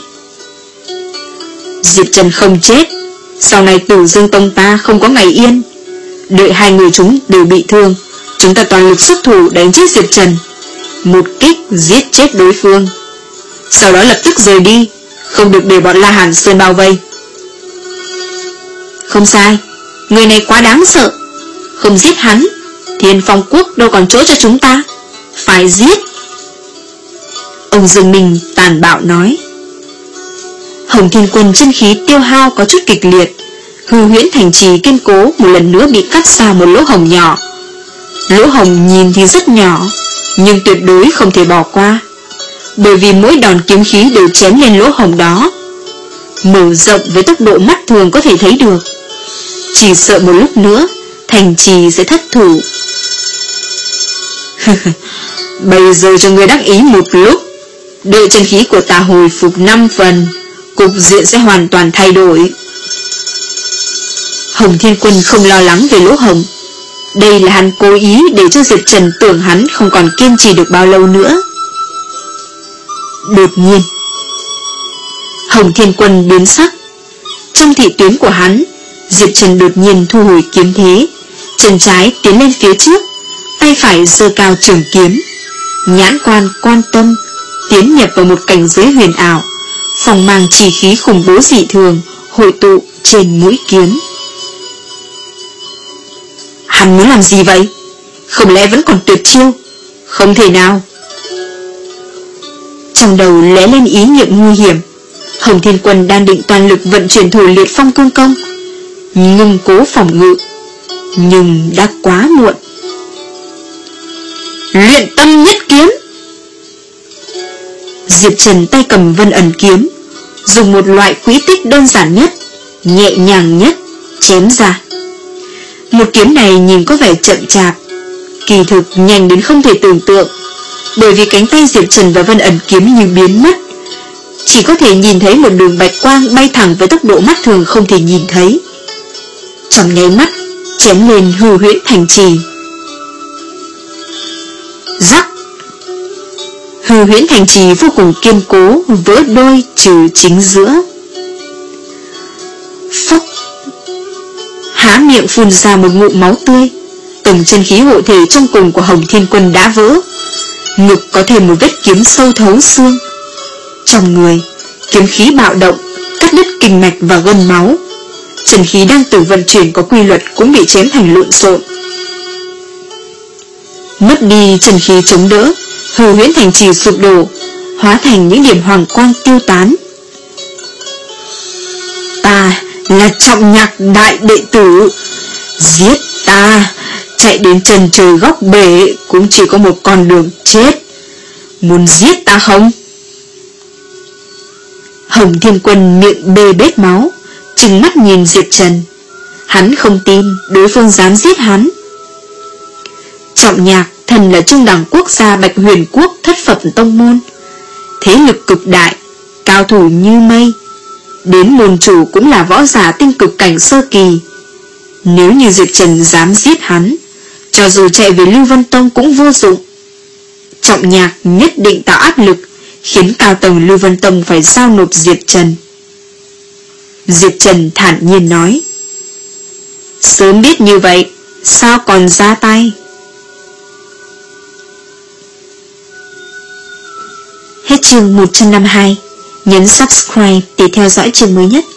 Diệp Trần không chết, sau này Tử Dương Tông ta không có ngày yên. Đợi hai người chúng đều bị thương, chúng ta toàn lực xuất thủ đánh chết Diệp Trần, một kích giết chết đối phương, sau đó lập tức rời đi, không được để bọn La Hàn Sơn bao vây. Không sai, người này quá đáng sợ, không giết hắn, Thiên Phong Quốc đâu còn chỗ cho chúng ta, phải giết. Ông Dương Minh tàn bạo nói. Hồng Thiên Quân chân khí tiêu hao có chút kịch liệt, Hư Huyễn Thành Trì kiên cố một lần nữa bị cắt ra một lỗ hổng nhỏ. Lỗ hổng nhìn thì rất nhỏ, nhưng tuyệt đối không thể bỏ qua, bởi vì mỗi đòn kiếm khí đều chém lên lỗ hổng đó, mở rộng với tốc độ mắt thường có thể thấy được. Chỉ sợ một lúc nữa Thành Trì sẽ thất thủ. Bây giờ cho người đắc ý một lúc, đợi chân khí của ta hồi phục năm phần, cục diện sẽ hoàn toàn thay đổi. Hồng Thiên Quân không lo lắng về lỗ hổng. Đây là hắn cố ý để cho Diệp Trần tưởng hắn không còn kiên trì được bao lâu nữa. Đột nhiên Hồng Thiên Quân biến sắc. Trong thị tuyến của hắn, Diệp Trần đột nhiên thu hồi kiếm thế, chân trái tiến lên phía trước, tay phải giơ cao trường kiếm, nhãn quan quan tâm, tiến nhập vào một cảnh giới huyền ảo, phòng mang chỉ khí khủng bố dị thường hội tụ trên mũi kiếm. Hắn muốn làm gì vậy? Không lẽ vẫn còn tuyệt chiêu? Không thể nào. Trong đầu lóe lên ý niệm nguy hiểm. Hồng Thiên Quân đang định toàn lực vận chuyển Thổ Liệt Phong Cương Công, ngưng cố phòng ngự, nhưng đã quá muộn. Luyện Tâm Nhất Kiếm. Diệp Trần tay cầm Vân Ẩn Kiếm, dùng một loại quỹ tích đơn giản nhất, nhẹ nhàng nhất chém ra. Một kiếm này nhìn có vẻ chậm chạp, kỳ thực nhanh đến không thể tưởng tượng, bởi vì cánh tay Diệp Trần và Vân Ẩn Kiếm như biến mất, chỉ có thể nhìn thấy một đường bạch quang bay thẳng với tốc độ mắt thường không thể nhìn thấy. Trong nháy mắt chém lên Hư Huyễn Thành Trì. Rắc. Hư Huyễn thành trì vô cùng kiên cố, vỡ đôi trừ chính giữa. Phốc, há miệng phun ra một ngụm máu tươi. Từng chân khí hộ thể trong cùng của Hồng Thiên Quân đã vỡ, ngực có thêm một vết kiếm sâu thấu xương. Trong người, kiếm khí bạo động, cắt đứt kinh mạch và gân máu. Chân khí đang tự vận chuyển có quy luật cũng bị chém thành lộn xộn. Mất đi chân khí chống đỡ, Hư Huyễn thành trì sụp đổ, hóa thành những điểm hoàng quang tiêu tán. Ta là Trọng Nhạc đại đệ tử, giết ta, chạy đến chân trời góc bể cũng chỉ có một con đường chết. Muốn giết ta không? Hồng Thiên Quân miệng bê bết máu, trừng mắt nhìn Diệp Trần. Hắn không tin đối phương dám giết hắn. Trọng Nhạc thần là trung đẳng quốc gia Bạch Huyền Quốc thất phẩm tông môn, thế lực cực đại, cao thủ như mây. Đến môn chủ cũng là võ giả tinh cực cảnh sơ kỳ. Nếu như Diệp Trần dám giết hắn, cho dù chạy về Lưu Vân Tông cũng vô dụng. Trọng Nhạc nhất định tạo áp lực, khiến cao tầng Lưu Vân Tông phải giao nộp Diệp Trần. Diệp Trần thản nhiên nói: sớm biết như vậy, sao còn ra tay? Hết chương một trăm năm mươi hai. Nhấn subscribe để theo dõi chương mới nhất.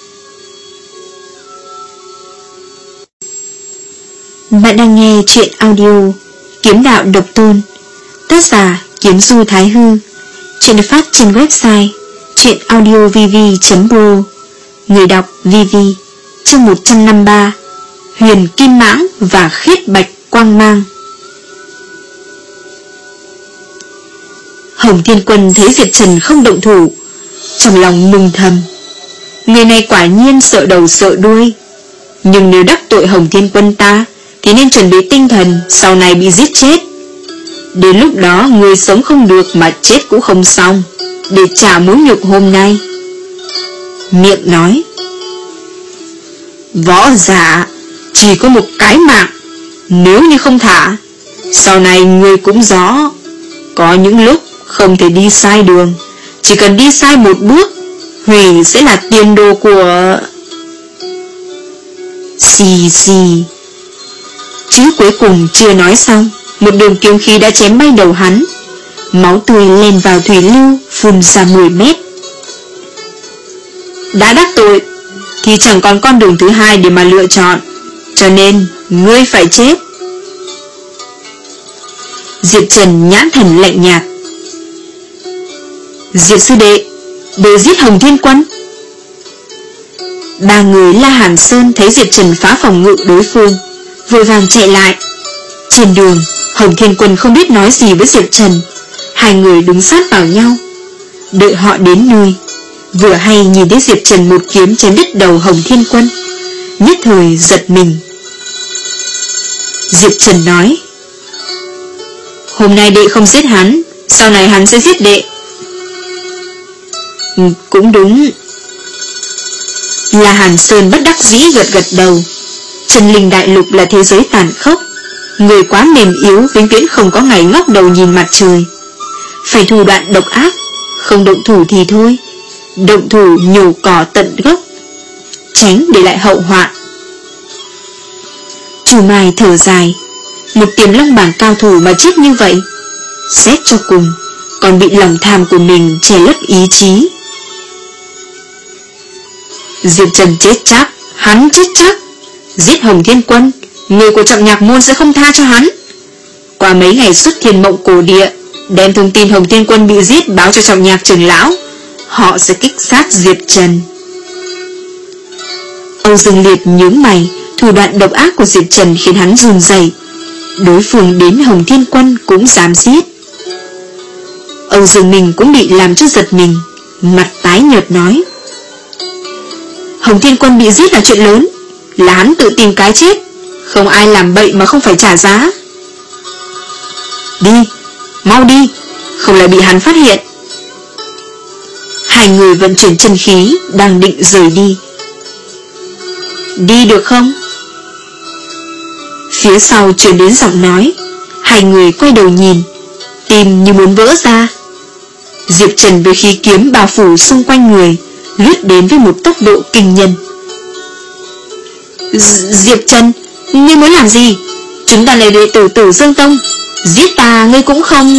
Bạn đang nghe truyện audio Kiếm Đạo Độc Tôn, tác giả Kiếm Du Thái Hư. Truyện được phát trên website truyệnaudiovv chấm pro. Người đọc Vivi. Chương một trăm năm mươi ba. Huyền Kim Mãng và Khiết Bạch Quang Mang. Hồng Thiên Quân thấy Diệp Trần không động thủ, trong lòng mừng thầm. Người này quả nhiên sợ đầu sợ đuôi. Nhưng nếu đắc tội Hồng Thiên Quân ta thì nên chuẩn bị tinh thần, sau này bị giết chết. Đến lúc đó người sống không được mà chết cũng không xong, để trả mối nhục hôm nay. Miệng nói: võ giả chỉ có một cái mạng, nếu như không thả, sau này người cũng rõ. Có những lúc không thể đi sai đường, chỉ cần đi sai một bước, hủy sẽ là tiền đồ của... Xì xì. Chữ cuối cùng chưa nói xong, một đường kiếm khí đã chém bay đầu hắn. Máu tươi lên vào thủy lưu, phun ra mười mét. Đã đắc tội thì chẳng còn con đường thứ hai để mà lựa chọn, cho nên ngươi phải chết. Diệp Trần nhãn thần lạnh nhạt: Diệp sư đệ, để giết Hồng Thiên Quân. Ba người La Hàn Sơn thấy Diệp Trần phá phòng ngự đối phương, vội vàng chạy lại. Trên đường, Hồng Thiên Quân không biết nói gì với Diệp Trần. Hai người đứng sát vào nhau. Đợi họ đến nơi, vừa hay nhìn thấy Diệp Trần một kiếm chém đứt đầu Hồng Thiên Quân, nhất thời giật mình. Diệp Trần nói: hôm nay đệ không giết hắn, sau này hắn sẽ giết đệ. Cũng đúng. La Hàn Sơn bất đắc dĩ gật gật đầu. Chân linh đại lục là thế giới tàn khốc, người quá mềm yếu vĩnh viễn không có ngày ngóc đầu nhìn mặt trời. Phải thủ đoạn độc ác, không động thủ thì thôi, động thủ nhổ cỏ tận gốc, tránh để lại hậu họa. Chu Mai thở dài: một Tiềm Long bảng cao thủ mà chết như vậy, xét cho cùng còn bị lòng tham của mình che lấp ý chí. Diệp Trần chết chắc, hắn chết chắc. Giết Hồng Thiên Quân, người của Trọng Nhạc môn sẽ không tha cho hắn. Qua mấy ngày xuất Thiên Mộng cổ địa, đem thông tin Hồng Thiên Quân bị giết báo cho Trọng Nhạc trưởng lão, họ sẽ kích sát Diệp Trần. Âu Dương Liệt nhướng mày, thủ đoạn độc ác của Diệp Trần khiến hắn run rẩy. Đối phương đến Hồng Thiên Quân cũng dám giết. Âu Dương Minh cũng bị làm cho giật mình, mặt tái nhợt nói: Hồng Thiên Quân bị giết là chuyện lớn, là hắn tự tìm cái chết, không ai làm bậy mà không phải trả giá. Đi, mau đi, không lại bị hắn phát hiện. Hai người vận chuyển chân khí, đang định rời đi. Đi được không? Phía sau truyền đến giọng nói. Hai người quay đầu nhìn, tim như muốn vỡ ra. Diệp Trần với khí kiếm bao phủ xung quanh người, lướt đến với một tốc độ kinh nhân. Diệp Trần, ngươi muốn làm gì? Chúng ta là đệ tử Tử Dương Tông, giết ta ngươi cũng không...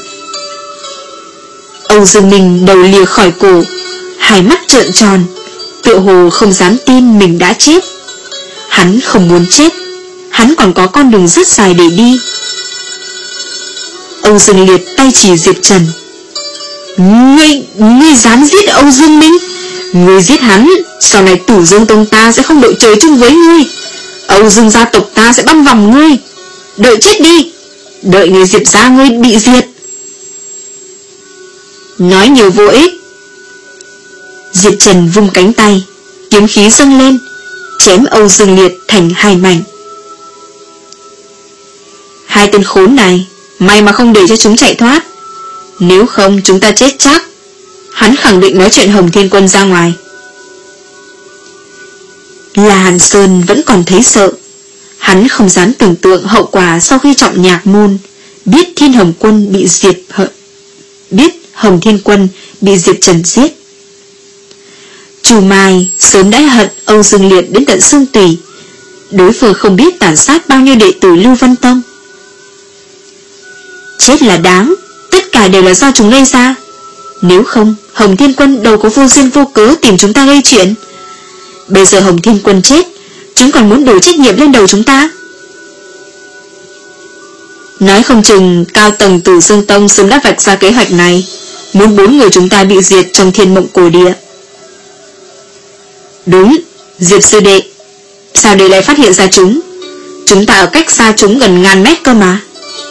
Âu Dương Minh đầu lìa khỏi cổ, hai mắt trợn tròn, tựa hồ không dám tin mình đã chết. Hắn không muốn chết, hắn còn có con đường rất dài để đi. Âu Dương Liệt tay chỉ Diệp Trần. Ngươi, ngươi dám giết Âu Dương Minh? Ngươi giết hắn, sau này Tử Dương Tông ta sẽ không đội trời chung với ngươi. Âu Dương gia tộc ta sẽ băm vằm ngươi. Đợi chết đi, đợi người Diệp gia ngươi bị diệt. Nói nhiều vô ích. Diệp Trần vung cánh tay, kiếm khí dâng lên, chém Âu Dương Liệt thành hai mảnh. Hai tên khốn này, may mà không để cho chúng chạy thoát, nếu không chúng ta chết chắc. Hắn khẳng định nói chuyện Hồng Thiên Quân ra ngoài. La Hàn Sơn vẫn còn thấy sợ. Hắn không dám tưởng tượng hậu quả sau khi Trọng Nhạc Môn biết Thiên Hồng Quân bị Diệp hận, biết Hồng Thiên Quân bị Diệp Trần giết. Chu Mai sớm đã hận Âu Dương Liệt đến tận xương tủy. Đối phương không biết tàn sát bao nhiêu đệ tử Lưu Văn Tông. Chết là đáng, tất cả đều là do chúng gây ra. Nếu không, Hồng Thiên Quân đâu có vô duyên vô cớ tìm chúng ta gây chuyện. Bây giờ Hồng Thiên Quân chết, chúng còn muốn đổ trách nhiệm lên đầu chúng ta. Nói không chừng cao tầng Tử Dương Tông sớm đã vạch ra kế hoạch này, muốn bốn người chúng ta bị diệt trong Thiên Mộng Cổ Địa. Đúng, Diệp sư đệ, sao đệ lại phát hiện ra chúng? Chúng ta ở cách xa chúng gần ngàn mét cơ mà.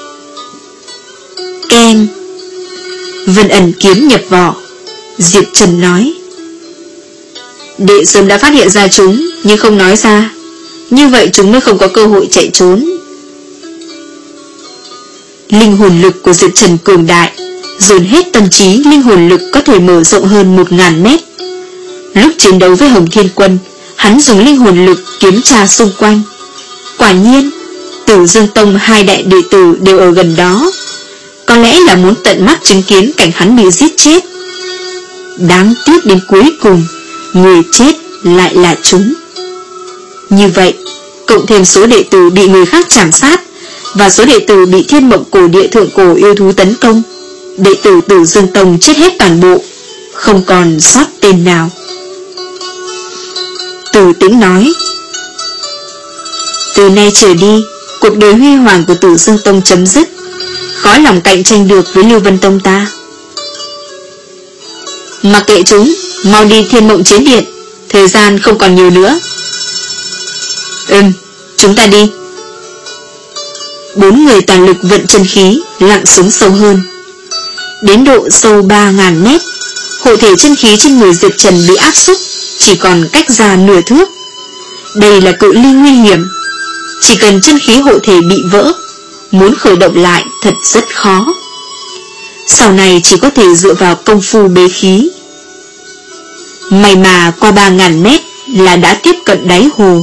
Keng. Vân ẩn kiếm nhập vỏ. Diệp Trần nói. Đệ sớm đã phát hiện ra chúng, nhưng không nói ra, như vậy chúng mới không có cơ hội chạy trốn. Linh hồn lực của Diệp Trần cường đại, dồn hết tâm trí, linh hồn lực có thể mở rộng hơn một ngàn mét. Lúc chiến đấu với Hồng Thiên Quân, hắn dùng linh hồn lực kiểm tra xung quanh. Quả nhiên, Tử Dương Tông hai đại đệ tử đều ở gần đó. Có lẽ là muốn tận mắt chứng kiến cảnh hắn bị giết chết. Đáng tiếc đến cuối cùng, người chết lại là chúng. Như vậy, cộng thêm số đệ tử bị người khác trảm sát và số đệ tử bị Thiên Mộng Cổ Địa thượng cổ yêu thú tấn công, đệ tử Tử Dương Tông chết hết toàn bộ, không còn sót tên nào. Từ Tĩnh nói. Từ nay trở đi, cuộc đời huy hoàng của Tử Dương Tông chấm dứt, khó lòng cạnh tranh được với Lưu Vân Tông ta. Mặc kệ chúng, mau đi Thiên Mộng Chiến Điện, thời gian không còn nhiều nữa. Ừm, chúng ta đi. Bốn người toàn lực vận chân khí, lặn xuống sâu hơn. Đến độ sâu ba ngàn mét, hộ thể chân khí trên người Diệp Trần bị áp xúc, chỉ còn cách ra nửa thước. Đây là cự ly nguy hiểm. Chỉ cần chân khí hộ thể bị vỡ, muốn khởi động lại thật rất khó. Sau này chỉ có thể dựa vào công phu bế khí. May mà qua ba ngàn mét là đã tiếp cận đáy hồ.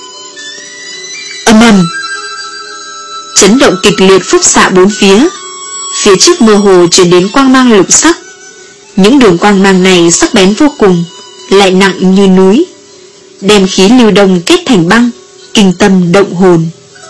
Âm ầm, chấn động kịch liệt phúc xạ bốn phía. Phía trước mơ hồ truyền đến quang mang lục sắc. Những đường quang mang này sắc bén vô cùng, lại nặng như núi, đem khí lưu động kết thành băng, kinh tâm động hồn.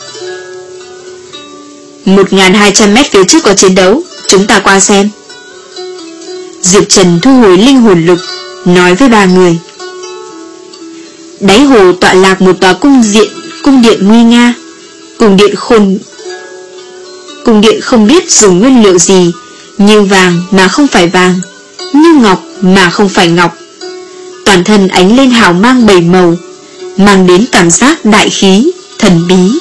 Một nghìn hai trăm mét phía trước có chiến đấu, chúng ta qua xem. Diệp Trần thu hồi linh hồn lực, nói với ba người. Đáy hồ tọa lạc một tòa cung diện, cung điện nguy nga. Cung điện khôn Cung điện không biết dùng nguyên liệu gì, như vàng mà không phải vàng, như ngọc mà không phải ngọc. Toàn thân ánh lên hào mang bảy màu, mang đến cảm giác đại khí, thần bí.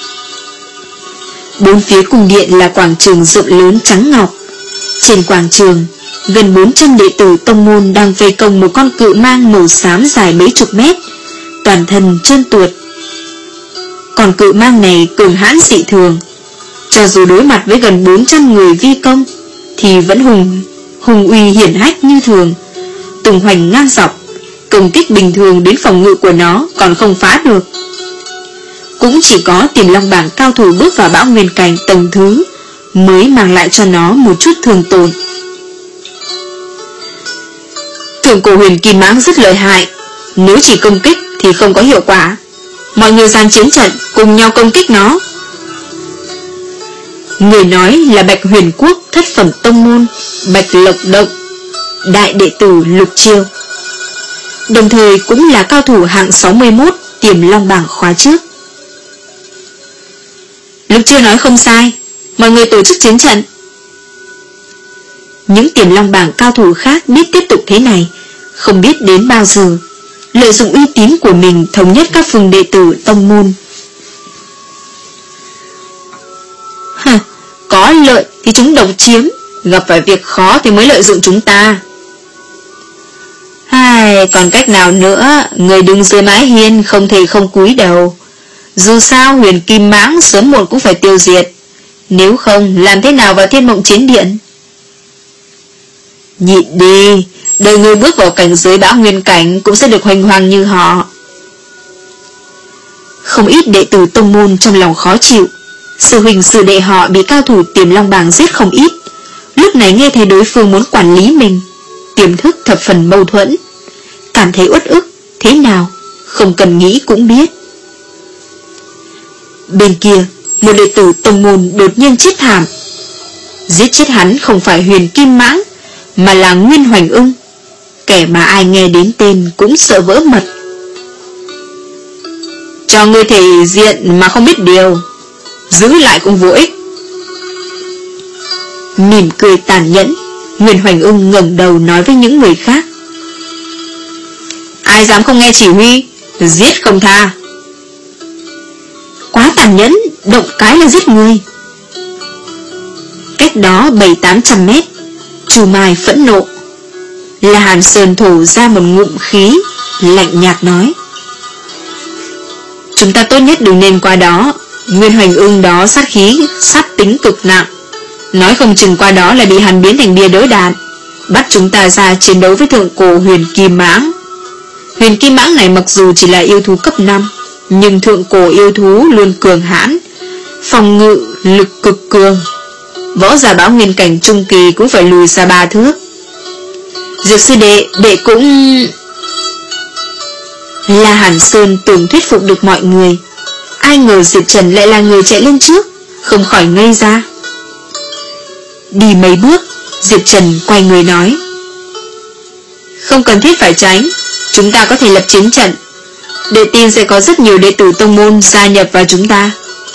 Bốn phía cung điện là quảng trường rộng lớn trắng ngọc. Trên quảng trường, gần bốn trăm đệ tử tông môn đang vây công một con cự mang màu xám dài mấy chục mét, toàn thân trơn tuột. Còn cự mang này cường hãn dị thường, cho dù đối mặt với gần bốn trăm người vi công thì vẫn hùng hùng uy hiển hách như thường, tung hoành ngang dọc, công kích bình thường đến phòng ngự của nó còn không phá được. Cũng chỉ có Tiềm Long bảng cao thủ bước vào bão nguyên cảnh tầng thứ mới mang lại cho nó một chút thương tổn. Thượng cổ huyền kim mãng rất lợi hại, nếu chỉ công kích thì không có hiệu quả. Mọi người dàn chiến trận cùng nhau công kích nó. Người nói là Bạch Huyền Quốc thất phẩm tông môn Bạch Lộc Động, đại đệ tử Lục Chiêu, đồng thời cũng là cao thủ hạng sáu mươi mốt Tiềm Long bảng khóa trước. Lục Chiêu nói không sai, mọi người tổ chức chiến trận. Những Tiềm Long bảng cao thủ khác biết tiếp tục thế này không biết đến bao giờ, lợi dụng uy tín của mình thống nhất các phường đệ tử tông môn. Hả, có lợi thì chúng độc chiếm, gặp phải việc khó thì mới lợi dụng chúng ta. Hai, còn cách nào nữa, người đứng dưới mái hiên không thể không cúi đầu. Dù sao huyền kim mãng sớm muộn cũng phải tiêu diệt, nếu không làm thế nào vào Thiên Mộng Chiến Điện? Nhịn đi, đời người bước vào cảnh giới bão nguyên cảnh cũng sẽ được hoành hoàng như họ. Không ít đệ tử tông môn trong lòng khó chịu, sư huynh sư đệ họ bị cao thủ Tiềm Long bảng giết không ít, lúc này nghe thấy đối phương muốn quản lý mình, tiềm thức thập phần mâu thuẫn, cảm thấy uất ức, thế nào không cần nghĩ cũng biết. Bên kia, một đệ tử tông môn đột nhiên chết thảm. Giết chết hắn không phải huyền kim mãng, mà là Nguyên Hoành Ưng, kẻ mà ai nghe đến tên cũng sợ vỡ mật. Cho ngươi thể diện mà không biết điều, giữ lại cũng vô ích. Mỉm cười tàn nhẫn, Nguyên Hoành Ưng ngẩng đầu nói với những người khác: ai dám không nghe chỉ huy, giết không tha. Quá tàn nhẫn, động cái là giết người. Cách đó bảy tám trăm mét, Chu Mai phẫn nộ. La Hàn Sơn thổ ra một ngụm khí, lạnh nhạt nói: chúng ta tốt nhất đừng nên qua đó. Nguyên Hoành Ưng đó sát khí, sát tính cực nặng, nói không chừng qua đó là bị hắn biến thành bia đỡ đạn, bắt chúng ta ra chiến đấu với thượng cổ huyền kim mãng. Huyền kim mãng này mặc dù chỉ là yêu thú cấp năm, nhưng thượng cổ yêu thú luôn cường hãn, phòng ngự lực cực cường. Võ giả bão nguyên cảnh trung kỳ cũng phải lùi xa ba thước. Diệp sư đệ, đệ cũng... La Hàn Sơn tưởng thuyết phục được mọi người, ai ngờ Diệp Trần lại là người chạy lên trước, không khỏi ngây ra. Đi mấy bước, Diệp Trần quay người nói: không cần thiết phải tránh, chúng ta có thể lập chiến trận. Đệ tin sẽ có rất nhiều đệ tử tông môn gia nhập vào chúng ta.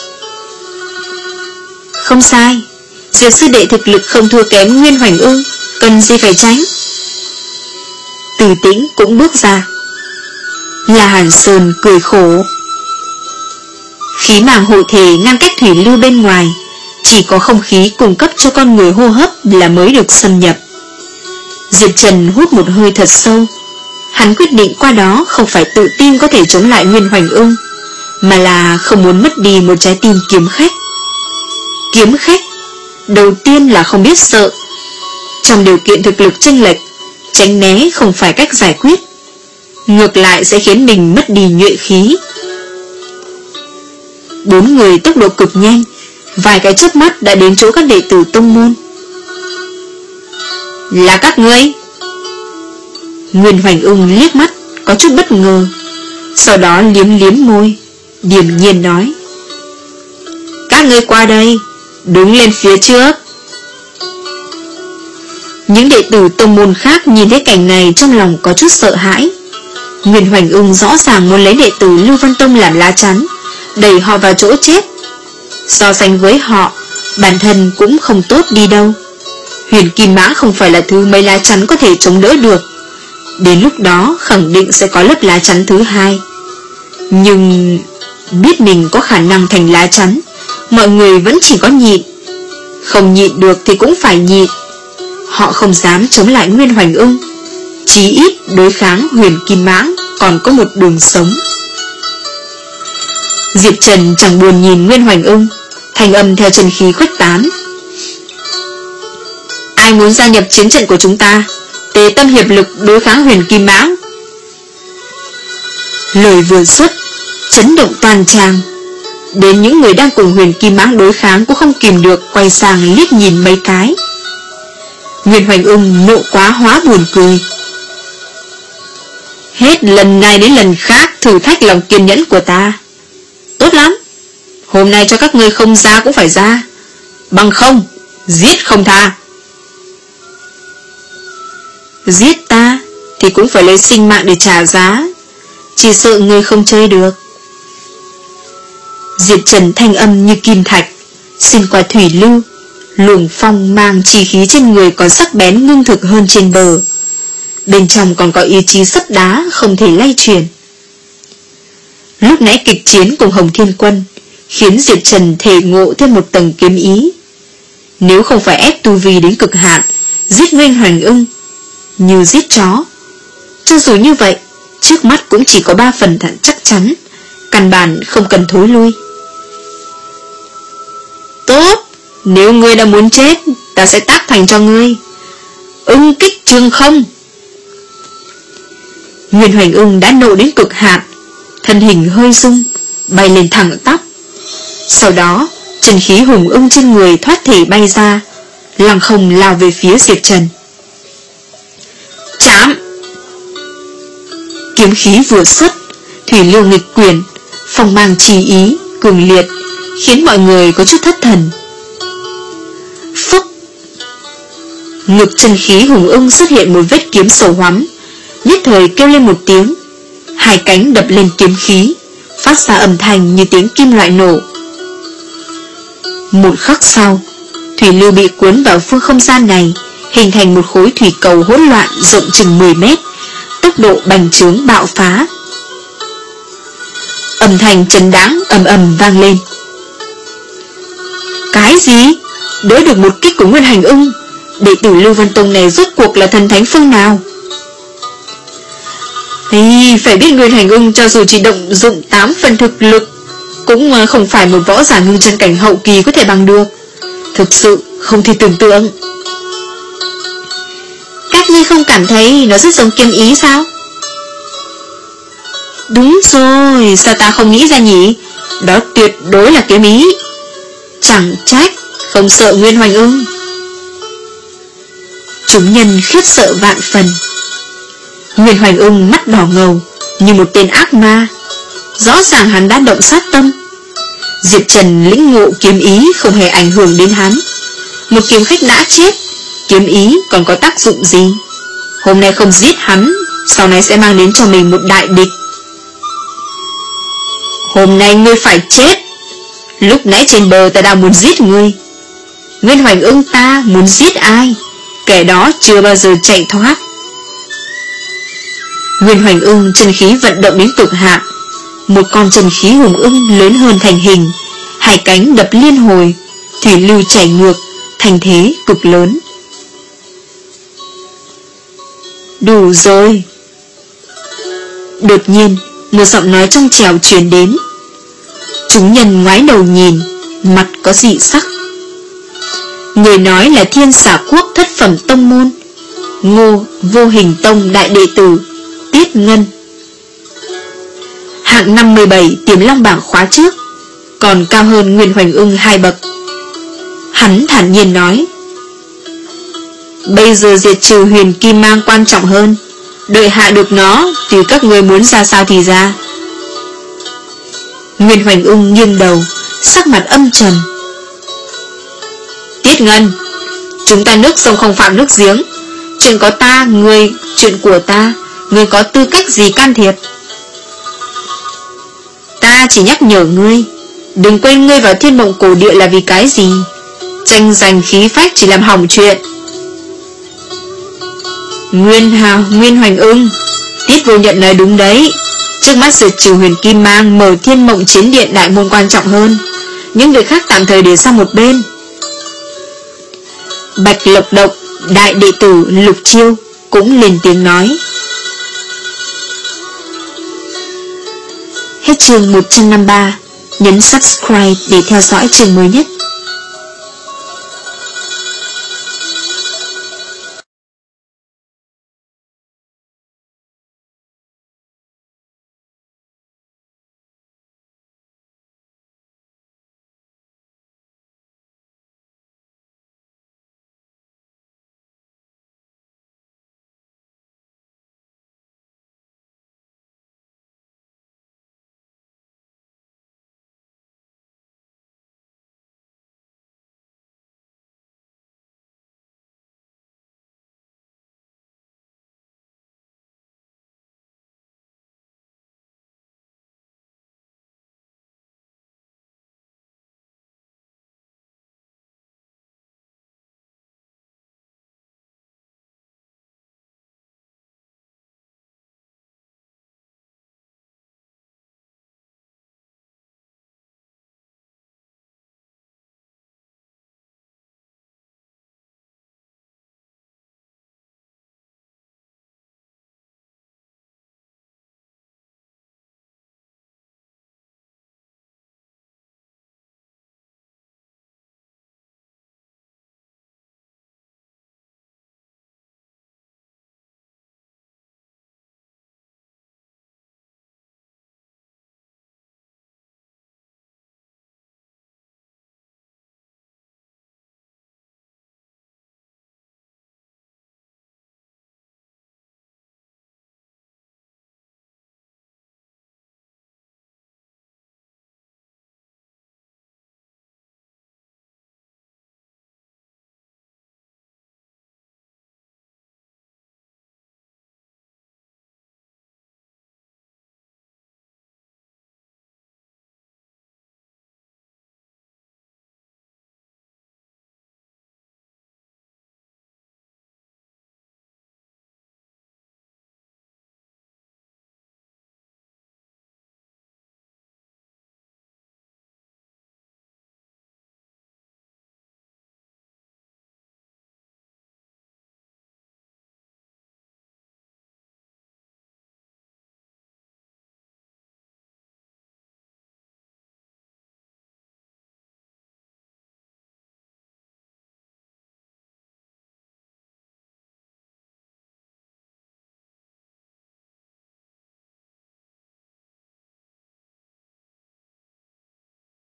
Không sai, Diệp sư đệ thực lực không thua kém Nguyên Hoành Ưng, cần gì phải tránh. Từ Tĩnh cũng bước ra. La Hàn Sơn cười khổ. Khí màng hộ thể ngăn cách thủy lưu bên ngoài, chỉ có không khí cung cấp cho con người hô hấp là mới được xâm nhập. Diệp Trần hút một hơi thật sâu. Hắn quyết định qua đó không phải tự tin có thể chống lại Nguyên Hoành Ưng, mà là không muốn mất đi một trái tim kiếm khách. Kiếm khách, đầu tiên là không biết sợ. Trong điều kiện thực lực chênh lệch, tránh né không phải cách giải quyết, ngược lại sẽ khiến mình mất đi nhuệ khí. Bốn người tốc độ cực nhanh, vài cái chớp mắt đã đến chỗ các đệ tử tông môn. Là các ngươi? Nguyên Hoành Ưng liếc mắt, có chút bất ngờ, sau đó liếm liếm môi, điềm nhiên nói: các ngươi qua đây, đứng lên phía trước. Những đệ tử tông môn khác nhìn thấy cảnh này trong lòng có chút sợ hãi. Nguyên Hoành Ưng rõ ràng muốn lấy đệ tử Lưu Văn Tông làm lá chắn, đẩy họ vào chỗ chết. So sánh với họ, bản thân cũng không tốt đi đâu. Huyền kim mãng không phải là thứ mấy lá chắn có thể chống đỡ được. Đến lúc đó khẳng định sẽ có lớp lá chắn thứ hai. Nhưng biết mình có khả năng thành lá chắn, mọi người vẫn chỉ có nhịn. Không nhịn được thì cũng phải nhịn. Họ không dám chống lại Nguyên Hoành Ưng, chí ít đối kháng huyền kim mãng còn có một đường sống. Diệp Trần chẳng buồn nhìn Nguyên Hoành Ưng, thanh âm theo chân khí khuếch tán: ai muốn gia nhập chiến trận của chúng ta, tề tâm hiệp lực đối kháng huyền kim mãng. Lời vừa xuất, chấn động toàn tràng. Đến những người đang cùng huyền kim mãng đối kháng cũng không kìm được quay sang liếc nhìn mấy cái. Nguyên Hoành Ưng nộ quá hóa buồn cười. Hết lần này đến lần khác thử thách lòng kiên nhẫn của ta. Tốt lắm, hôm nay cho các ngươi không ra cũng phải ra, bằng không giết không tha. Giết ta thì cũng phải lấy sinh mạng để trả giá, chỉ sợ ngươi không chơi được. Diệp Trần thanh âm như kim thạch xuyên qua thủy lưu, luồng phong mang chi khí trên người còn sắc bén ngưng thực hơn trên bờ. Bên trong còn có ý chí sắt đá không thể lay chuyển. Lúc nãy kịch chiến cùng Hồng Thiên Quân khiến Diệp Trần thể ngộ thêm một tầng kiếm ý. Nếu không phải ép tu vi đến cực hạn, giết Nguyên Hoành Ưng như giết chó, cho dù như vậy trước mắt cũng chỉ có ba phần thận chắc chắn, căn bản không cần thối lui. Tốt, nếu ngươi đã muốn chết, ta sẽ tác thành cho ngươi. Ưng kích trường không. Nguyên Hoành Ưng đã nộ đến cực hạn, thân hình hơi rung, bay lên thẳng tắp. Sau đó, chân khí hùng ưng trên người thoát thể bay ra, lăng không lao về phía Diệp Trần. Chạm! Kiếm khí vừa xuất, thủy lưu nghịch quyền, phong mang trì ý, cường liệt, khiến mọi người có chút thất thần. Phúc! Ngực chân khí hùng ưng xuất hiện một vết kiếm sầu hoắm, nhất thời kêu lên một tiếng, hai cánh đập lên kiếm khí, phát ra âm thanh như tiếng kim loại nổ. Một khắc sau, thủy lưu bị cuốn vào phương không gian này, hình thành một khối thủy cầu hỗn loạn rộng chừng mười mét, tốc độ bành trướng bạo phá. Âm thanh trấn đáng ầm ầm vang lên. Cái gì? Đỡ được một kích của Nguyên Hành Ưng, đệ tử Lưu Văn Tông này rốt cuộc là thần thánh phương nào? Thì phải biết Nguyên Hành Ưng cho dù chỉ động dụng tám phần thực lực cũng không phải một võ giả ngưng chân cảnh hậu kỳ có thể bằng được. Thực sự không thể tưởng tượng. Các ngươi không cảm thấy nó rất giống kiếm ý sao? Đúng rồi, sao ta không nghĩ ra nhỉ? Đó tuyệt đối là kiếm ý. Chẳng trách không sợ Nguyên Hoành Ưng. Chúng nhân khiếp sợ vạn phần. Nguyên Hoành Ưng mắt đỏ ngầu như một tên ác ma, rõ ràng hắn đã động sát tâm. Diệp Trần lĩnh ngộ kiếm ý không hề ảnh hưởng đến hắn. Một kiếm khách đã chết, kiếm ý còn có tác dụng gì? Hôm nay không giết hắn, sau này sẽ mang đến cho mình một đại địch. Hôm nay ngươi phải chết. Lúc nãy trên bờ ta đang muốn giết ngươi. Nguyên Hoành Ưng ta muốn giết ai? Kẻ đó chưa bao giờ chạy thoát. Nguyên Hoành Ưng chân khí vận động đến cực hạn, một con chân khí hùng ưng lớn hơn thành hình, hai cánh đập liên hồi, thủy lưu chảy ngược, thành thế cực lớn. Đủ rồi. Đột nhiên, một giọng nói trong trẻo truyền đến. Chúng nhân ngoái đầu nhìn, mặt có dị sắc. Người nói là Thiên Xà Quốc thất phẩm tông môn, Ngô Vô Hình Tông đại đệ tử Tiết Ngân, hạng năm mươi bảy Tiềm Long bảng khóa trước, còn cao hơn Nguyên Hoành Ưng hai bậc. Hắn thản nhiên nói: bây giờ diệt trừ Huyền Kim Mang quan trọng hơn, đợi hạ được nó thì các người muốn ra sao thì ra. Nguyên Hoành Ưng nghiêng đầu, sắc mặt âm trầm. Tiết Ngân, chúng ta nước sông không phạm nước giếng, chuyện có ta, ngươi, chuyện của ta, ngươi có tư cách gì can thiệp? Ta chỉ nhắc nhở ngươi, đừng quên ngươi vào Thiên Mộng Cổ Địa là vì cái gì. Tranh giành khí phách chỉ làm hỏng chuyện. Nguyên Hào, Nguyên Hoành Ưng, Tiết Vô Nhận nói đúng đấy. Trước mắt diệt trừ Huyền Kim Mang, mở Thiên Mộng Chiến Điện đại môn quan trọng hơn. Những việc khác tạm thời để sang một bên. Bạch Lộc Độc đại đệ tử Lục Chiêu cũng lên tiếng nói. Hết chương một trăm năm mươi ba. Nhấn subscribe để theo dõi chương mới nhất.